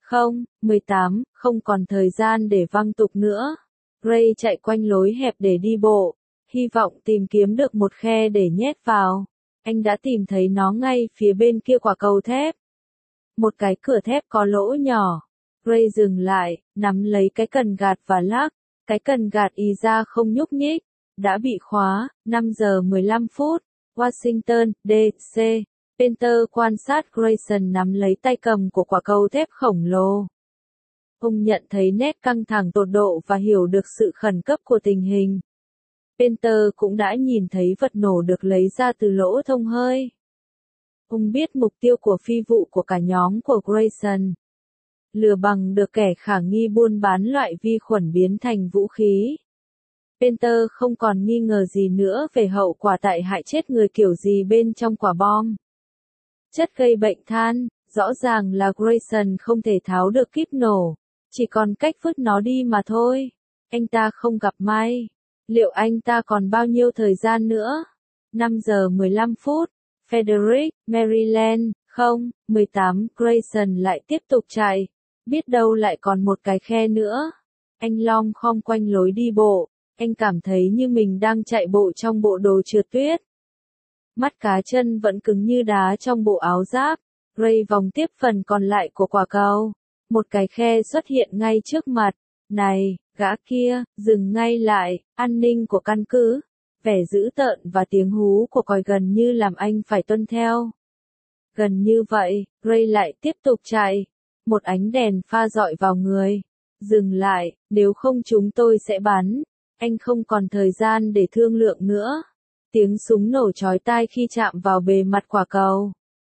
18, không còn thời gian để văng tục nữa. Gray chạy quanh lối hẹp để đi bộ, hy vọng tìm kiếm được một khe để nhét vào. Anh đã tìm thấy nó ngay phía bên kia quả cầu thép. Một cái cửa thép có lỗ nhỏ. Gray dừng lại, nắm lấy cái cần gạt và lắc. Cái cần gạt ý ra không nhúc nhích. Đã bị khóa. 5 giờ 15 phút. Washington, D.C. Peter quan sát Grayson nắm lấy tay cầm của quả cầu thép khổng lồ. Ông nhận thấy nét căng thẳng tột độ và hiểu được sự khẩn cấp của tình hình. Peter cũng đã nhìn thấy vật nổ được lấy ra từ lỗ thông hơi. Ông biết mục tiêu của phi vụ của cả nhóm của Grayson. Lừa bằng được kẻ khả nghi buôn bán loại vi khuẩn biến thành vũ khí. Peter không còn nghi ngờ gì nữa về hậu quả tại hại chết người kiểu gì bên trong quả bom. Chất gây bệnh than, rõ ràng là Grayson không thể tháo được kíp nổ, chỉ còn cách vứt nó đi mà thôi. Anh ta không gặp may. Liệu anh ta còn bao nhiêu thời gian nữa? 5 giờ 15 phút. Frederick, Maryland, 18, Grayson lại tiếp tục chạy. Biết đâu lại còn một cái khe nữa. Anh lom khom quanh lối đi bộ. Anh cảm thấy như mình đang chạy bộ trong bộ đồ trượt tuyết. Mắt cá chân vẫn cứng như đá trong bộ áo giáp. Gray vòng tiếp phần còn lại của quả cầu. Một cái khe xuất hiện ngay trước mặt. Này, gã kia, dừng ngay lại. An ninh của căn cứ. Vẻ dữ tợn và tiếng hú của còi gần như làm anh phải tuân theo. Gần như vậy, Gray lại tiếp tục chạy. Một ánh đèn pha dọi vào người. Dừng lại, nếu không chúng tôi sẽ bắn. Anh không còn thời gian để thương lượng nữa. Tiếng súng nổ chói tai khi chạm vào bề mặt quả cầu.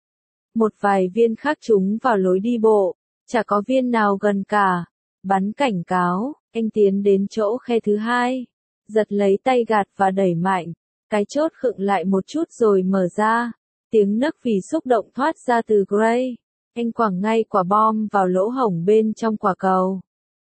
Một vài viên khác trúng vào lối đi bộ, chả có viên nào gần cả. Bắn cảnh cáo, anh tiến đến chỗ khe thứ hai, giật lấy tay gạt và đẩy mạnh. Cái chốt khựng lại một chút rồi mở ra. Tiếng nấc vì xúc động thoát ra từ Gray. Anh quẳng ngay quả bom vào lỗ hổng bên trong quả cầu.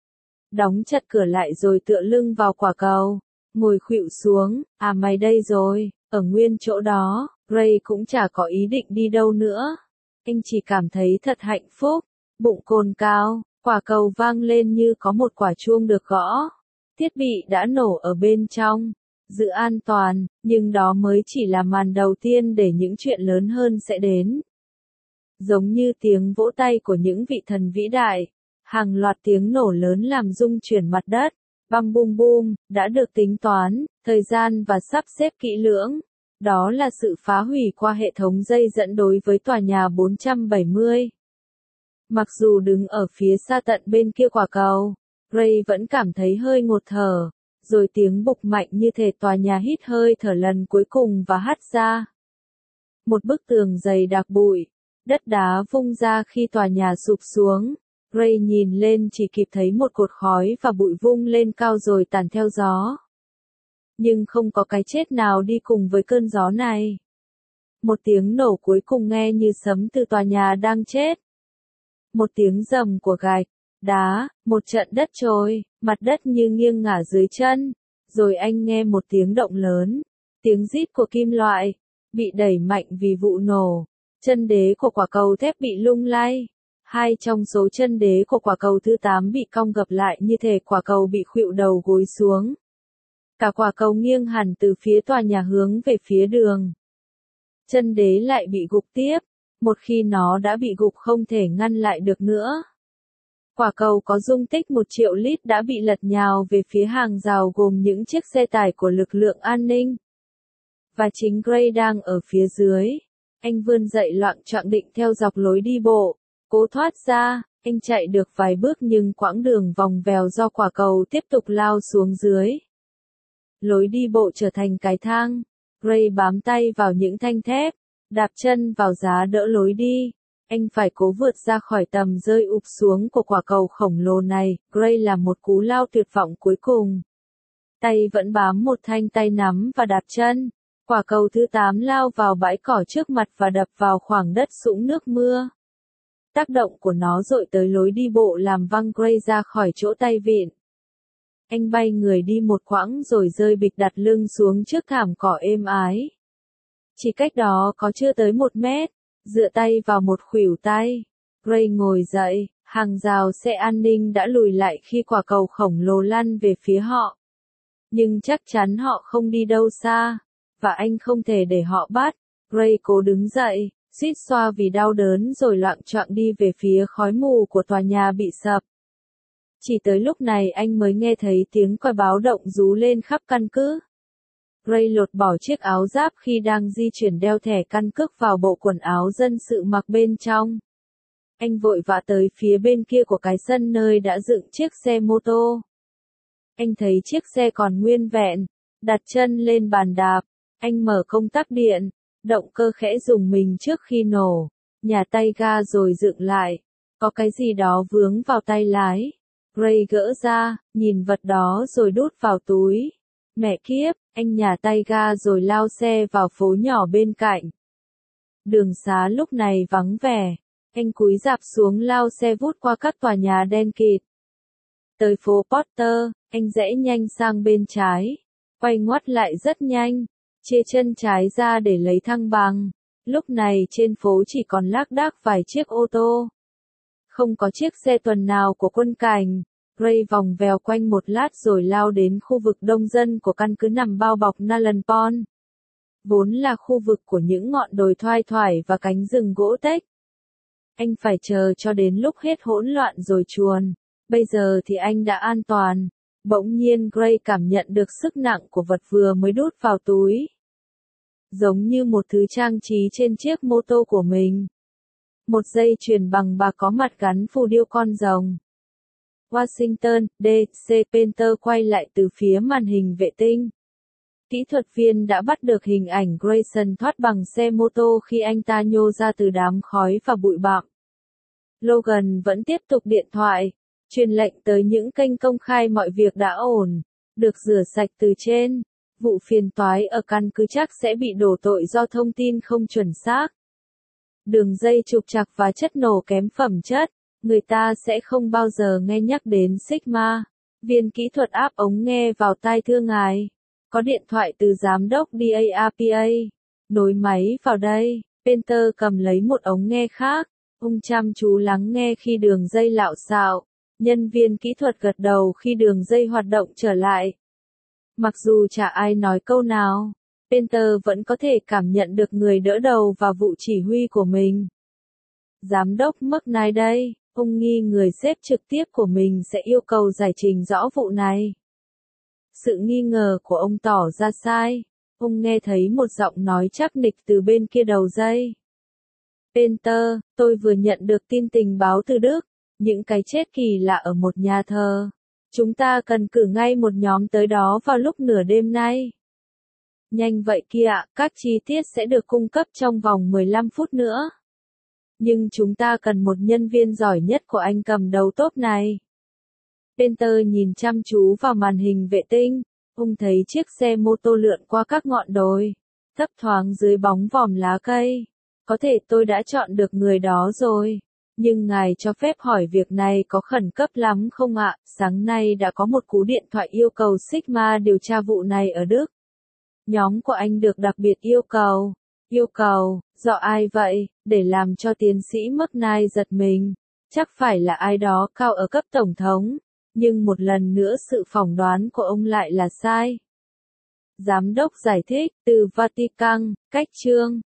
Đóng chặt cửa lại rồi tựa lưng vào quả cầu. Ngồi khuỵu xuống, mày đây rồi, ở nguyên chỗ đó. Gray cũng chả có ý định đi đâu nữa. Anh chỉ cảm thấy thật hạnh phúc. Bụng cồn cao, quả cầu vang lên như có một quả chuông được gõ. Thiết bị đã nổ ở bên trong. Giữ an toàn, nhưng đó mới chỉ là màn đầu tiên để những chuyện lớn hơn sẽ đến. Giống như tiếng vỗ tay của những vị thần vĩ đại, hàng loạt tiếng nổ lớn làm rung chuyển mặt đất, bam bum bum, đã được tính toán, thời gian và sắp xếp kỹ lưỡng. Đó là sự phá hủy qua hệ thống dây dẫn đối với tòa nhà 470. Mặc dù đứng ở phía xa tận bên kia quả cầu, Ray vẫn cảm thấy hơi ngột thở. Rồi tiếng bục mạnh như thể tòa nhà hít hơi thở lần cuối cùng và hắt ra. Một bức tường dày đặc bụi, đất đá vung ra khi tòa nhà sụp xuống. Ray nhìn lên chỉ kịp thấy một cột khói và bụi vung lên cao rồi tàn theo gió. Nhưng không có cái chết nào đi cùng với cơn gió này. Một tiếng nổ cuối cùng nghe như sấm từ tòa nhà đang chết. Một tiếng rầm của gạch, đá, một trận đất trôi, mặt đất như nghiêng ngả dưới chân. Rồi anh nghe một tiếng động lớn, tiếng rít của kim loại, bị đẩy mạnh vì vụ nổ. Chân đế của quả cầu thép bị lung lay. Hai trong số chân đế của quả cầu thứ 8 bị cong gập lại như thể quả cầu bị khuỵu đầu gối xuống. Cả quả cầu nghiêng hẳn từ phía tòa nhà hướng về phía đường. Chân đế lại bị gục tiếp. Một khi nó đã bị gục không thể ngăn lại được nữa. Quả cầu có dung tích 1 triệu lít đã bị lật nhào về phía hàng rào gồm những chiếc xe tải của lực lượng an ninh. Và chính Gray đang ở phía dưới. Anh vươn dậy loạng choạng định theo dọc lối đi bộ. Cố thoát ra, anh chạy được vài bước nhưng quãng đường vòng vèo do quả cầu tiếp tục lao xuống dưới. Lối đi bộ trở thành cái thang. Gray bám tay vào những thanh thép, đạp chân vào giá đỡ lối đi. Anh phải cố vượt ra khỏi tầm rơi ụp xuống của quả cầu khổng lồ này. Gray làm một cú lao tuyệt vọng cuối cùng. Tay vẫn bám một thanh tay nắm và đạp chân. Quả cầu thứ 8 lao vào bãi cỏ trước mặt và đập vào khoảng đất sũng nước mưa. Tác động của nó dội tới lối đi bộ làm văng Gray ra khỏi chỗ tay vịn. Anh bay người đi một quãng rồi rơi bịch đặt lưng xuống trước thảm cỏ êm ái. Chỉ cách đó có chưa tới 1 mét, dựa tay vào một khuỷu tay. Gray ngồi dậy, hàng rào xe an ninh đã lùi lại khi quả cầu khổng lồ lăn về phía họ. Nhưng chắc chắn họ không đi đâu xa, và anh không thể để họ bắt. Gray cố đứng dậy, suýt xoa vì đau đớn rồi loạng choạng đi về phía khói mù của tòa nhà bị sập. Chỉ tới lúc này anh mới nghe thấy tiếng còi báo động rú lên khắp căn cứ. Gray lột bỏ chiếc áo giáp khi đang di chuyển đeo thẻ căn cước vào bộ quần áo dân sự mặc bên trong. Anh vội vã tới phía bên kia của cái sân nơi đã dựng chiếc xe mô tô. Anh thấy chiếc xe còn nguyên vẹn, đặt chân lên bàn đạp, anh mở công tắc điện, động cơ khẽ rùng mình trước khi nổ, nhả tay ga rồi dựng lại. Có cái gì đó vướng vào tay lái. Gray gỡ ra, nhìn vật đó rồi đút vào túi. Mẹ kiếp, anh nhả tay ga rồi lao xe vào phố nhỏ bên cạnh. Đường xá lúc này vắng vẻ. Anh cúi rạp xuống lao xe vút qua các tòa nhà đen kịt. Tới phố Porter, anh rẽ nhanh sang bên trái. Quay ngoắt lại rất nhanh. Chia chân trái ra để lấy thăng bằng. Lúc này trên phố chỉ còn lác đác vài chiếc ô tô. Không có chiếc xe tuần nào của quân cảnh. Gray vòng vèo quanh một lát rồi lao đến khu vực đông dân của căn cứ nằm bao bọc Nalan Pond. Vốn là khu vực của những ngọn đồi thoai thoải và cánh rừng gỗ tếch. Anh phải chờ cho đến lúc hết hỗn loạn rồi chuồn. Bây giờ thì anh đã an toàn. Bỗng nhiên Gray cảm nhận được sức nặng của vật vừa mới đút vào túi. Giống như một thứ trang trí trên chiếc mô tô của mình. Một dây chuyền bằng bạc có mặt gắn phù điêu con rồng. Washington, D.C. Penter quay lại từ phía màn hình vệ tinh. Kỹ thuật viên đã bắt được hình ảnh Grayson thoát bằng xe mô tô khi anh ta nhô ra từ đám khói và bụi bặm. Logan vẫn tiếp tục điện thoại, truyền lệnh tới những kênh công khai mọi việc đã ổn, được rửa sạch từ trên. Vụ phiền toái ở căn cứ chắc sẽ bị đổ tội do thông tin không chuẩn xác. Đường dây trục trặc và chất nổ kém phẩm chất, người ta sẽ không bao giờ nghe nhắc đến Sigma. Viên kỹ thuật áp ống nghe vào tai thưa ngài. Có điện thoại từ giám đốc DARPA. Nối máy vào đây. Penter cầm lấy một ống nghe khác. Ông chăm chú lắng nghe khi đường dây lạo xạo. Nhân viên kỹ thuật gật đầu khi đường dây hoạt động trở lại. Mặc dù chả ai nói câu nào, Penter vẫn có thể cảm nhận được người đỡ đầu và vụ chỉ huy của mình. Giám đốc McKnight đây, ông nghi người sếp trực tiếp của mình sẽ yêu cầu giải trình rõ vụ này. Sự nghi ngờ của ông tỏ ra sai. Ông nghe thấy một giọng nói chắc nịch từ bên kia đầu dây. Penter, tôi vừa nhận được tin tình báo từ Đức. Những cái chết kỳ lạ ở một nhà thờ. Chúng ta cần cử ngay một nhóm tới đó vào lúc nửa đêm nay. Nhanh vậy kia ạ, các chi tiết sẽ được cung cấp trong vòng 15 phút nữa. Nhưng chúng ta cần một nhân viên giỏi nhất của anh cầm đầu top này. Penter nhìn chăm chú vào màn hình vệ tinh. Ông thấy chiếc xe mô tô lượn qua các ngọn đồi, thấp thoáng dưới bóng vòm lá cây. Có thể tôi đã chọn được người đó rồi. Nhưng ngài cho phép hỏi việc này có khẩn cấp lắm không ạ? Sáng nay đã có một cú điện thoại yêu cầu Sigma điều tra vụ này ở Đức. Nhóm của anh được đặc biệt yêu cầu. Yêu cầu, do ai vậy? Để làm cho tiến sĩ McKnight giật mình. Chắc phải là ai đó cao ở cấp tổng thống. Nhưng một lần nữa sự phỏng đoán của ông lại là sai. Giám đốc giải thích, từ Vatican, cách chương.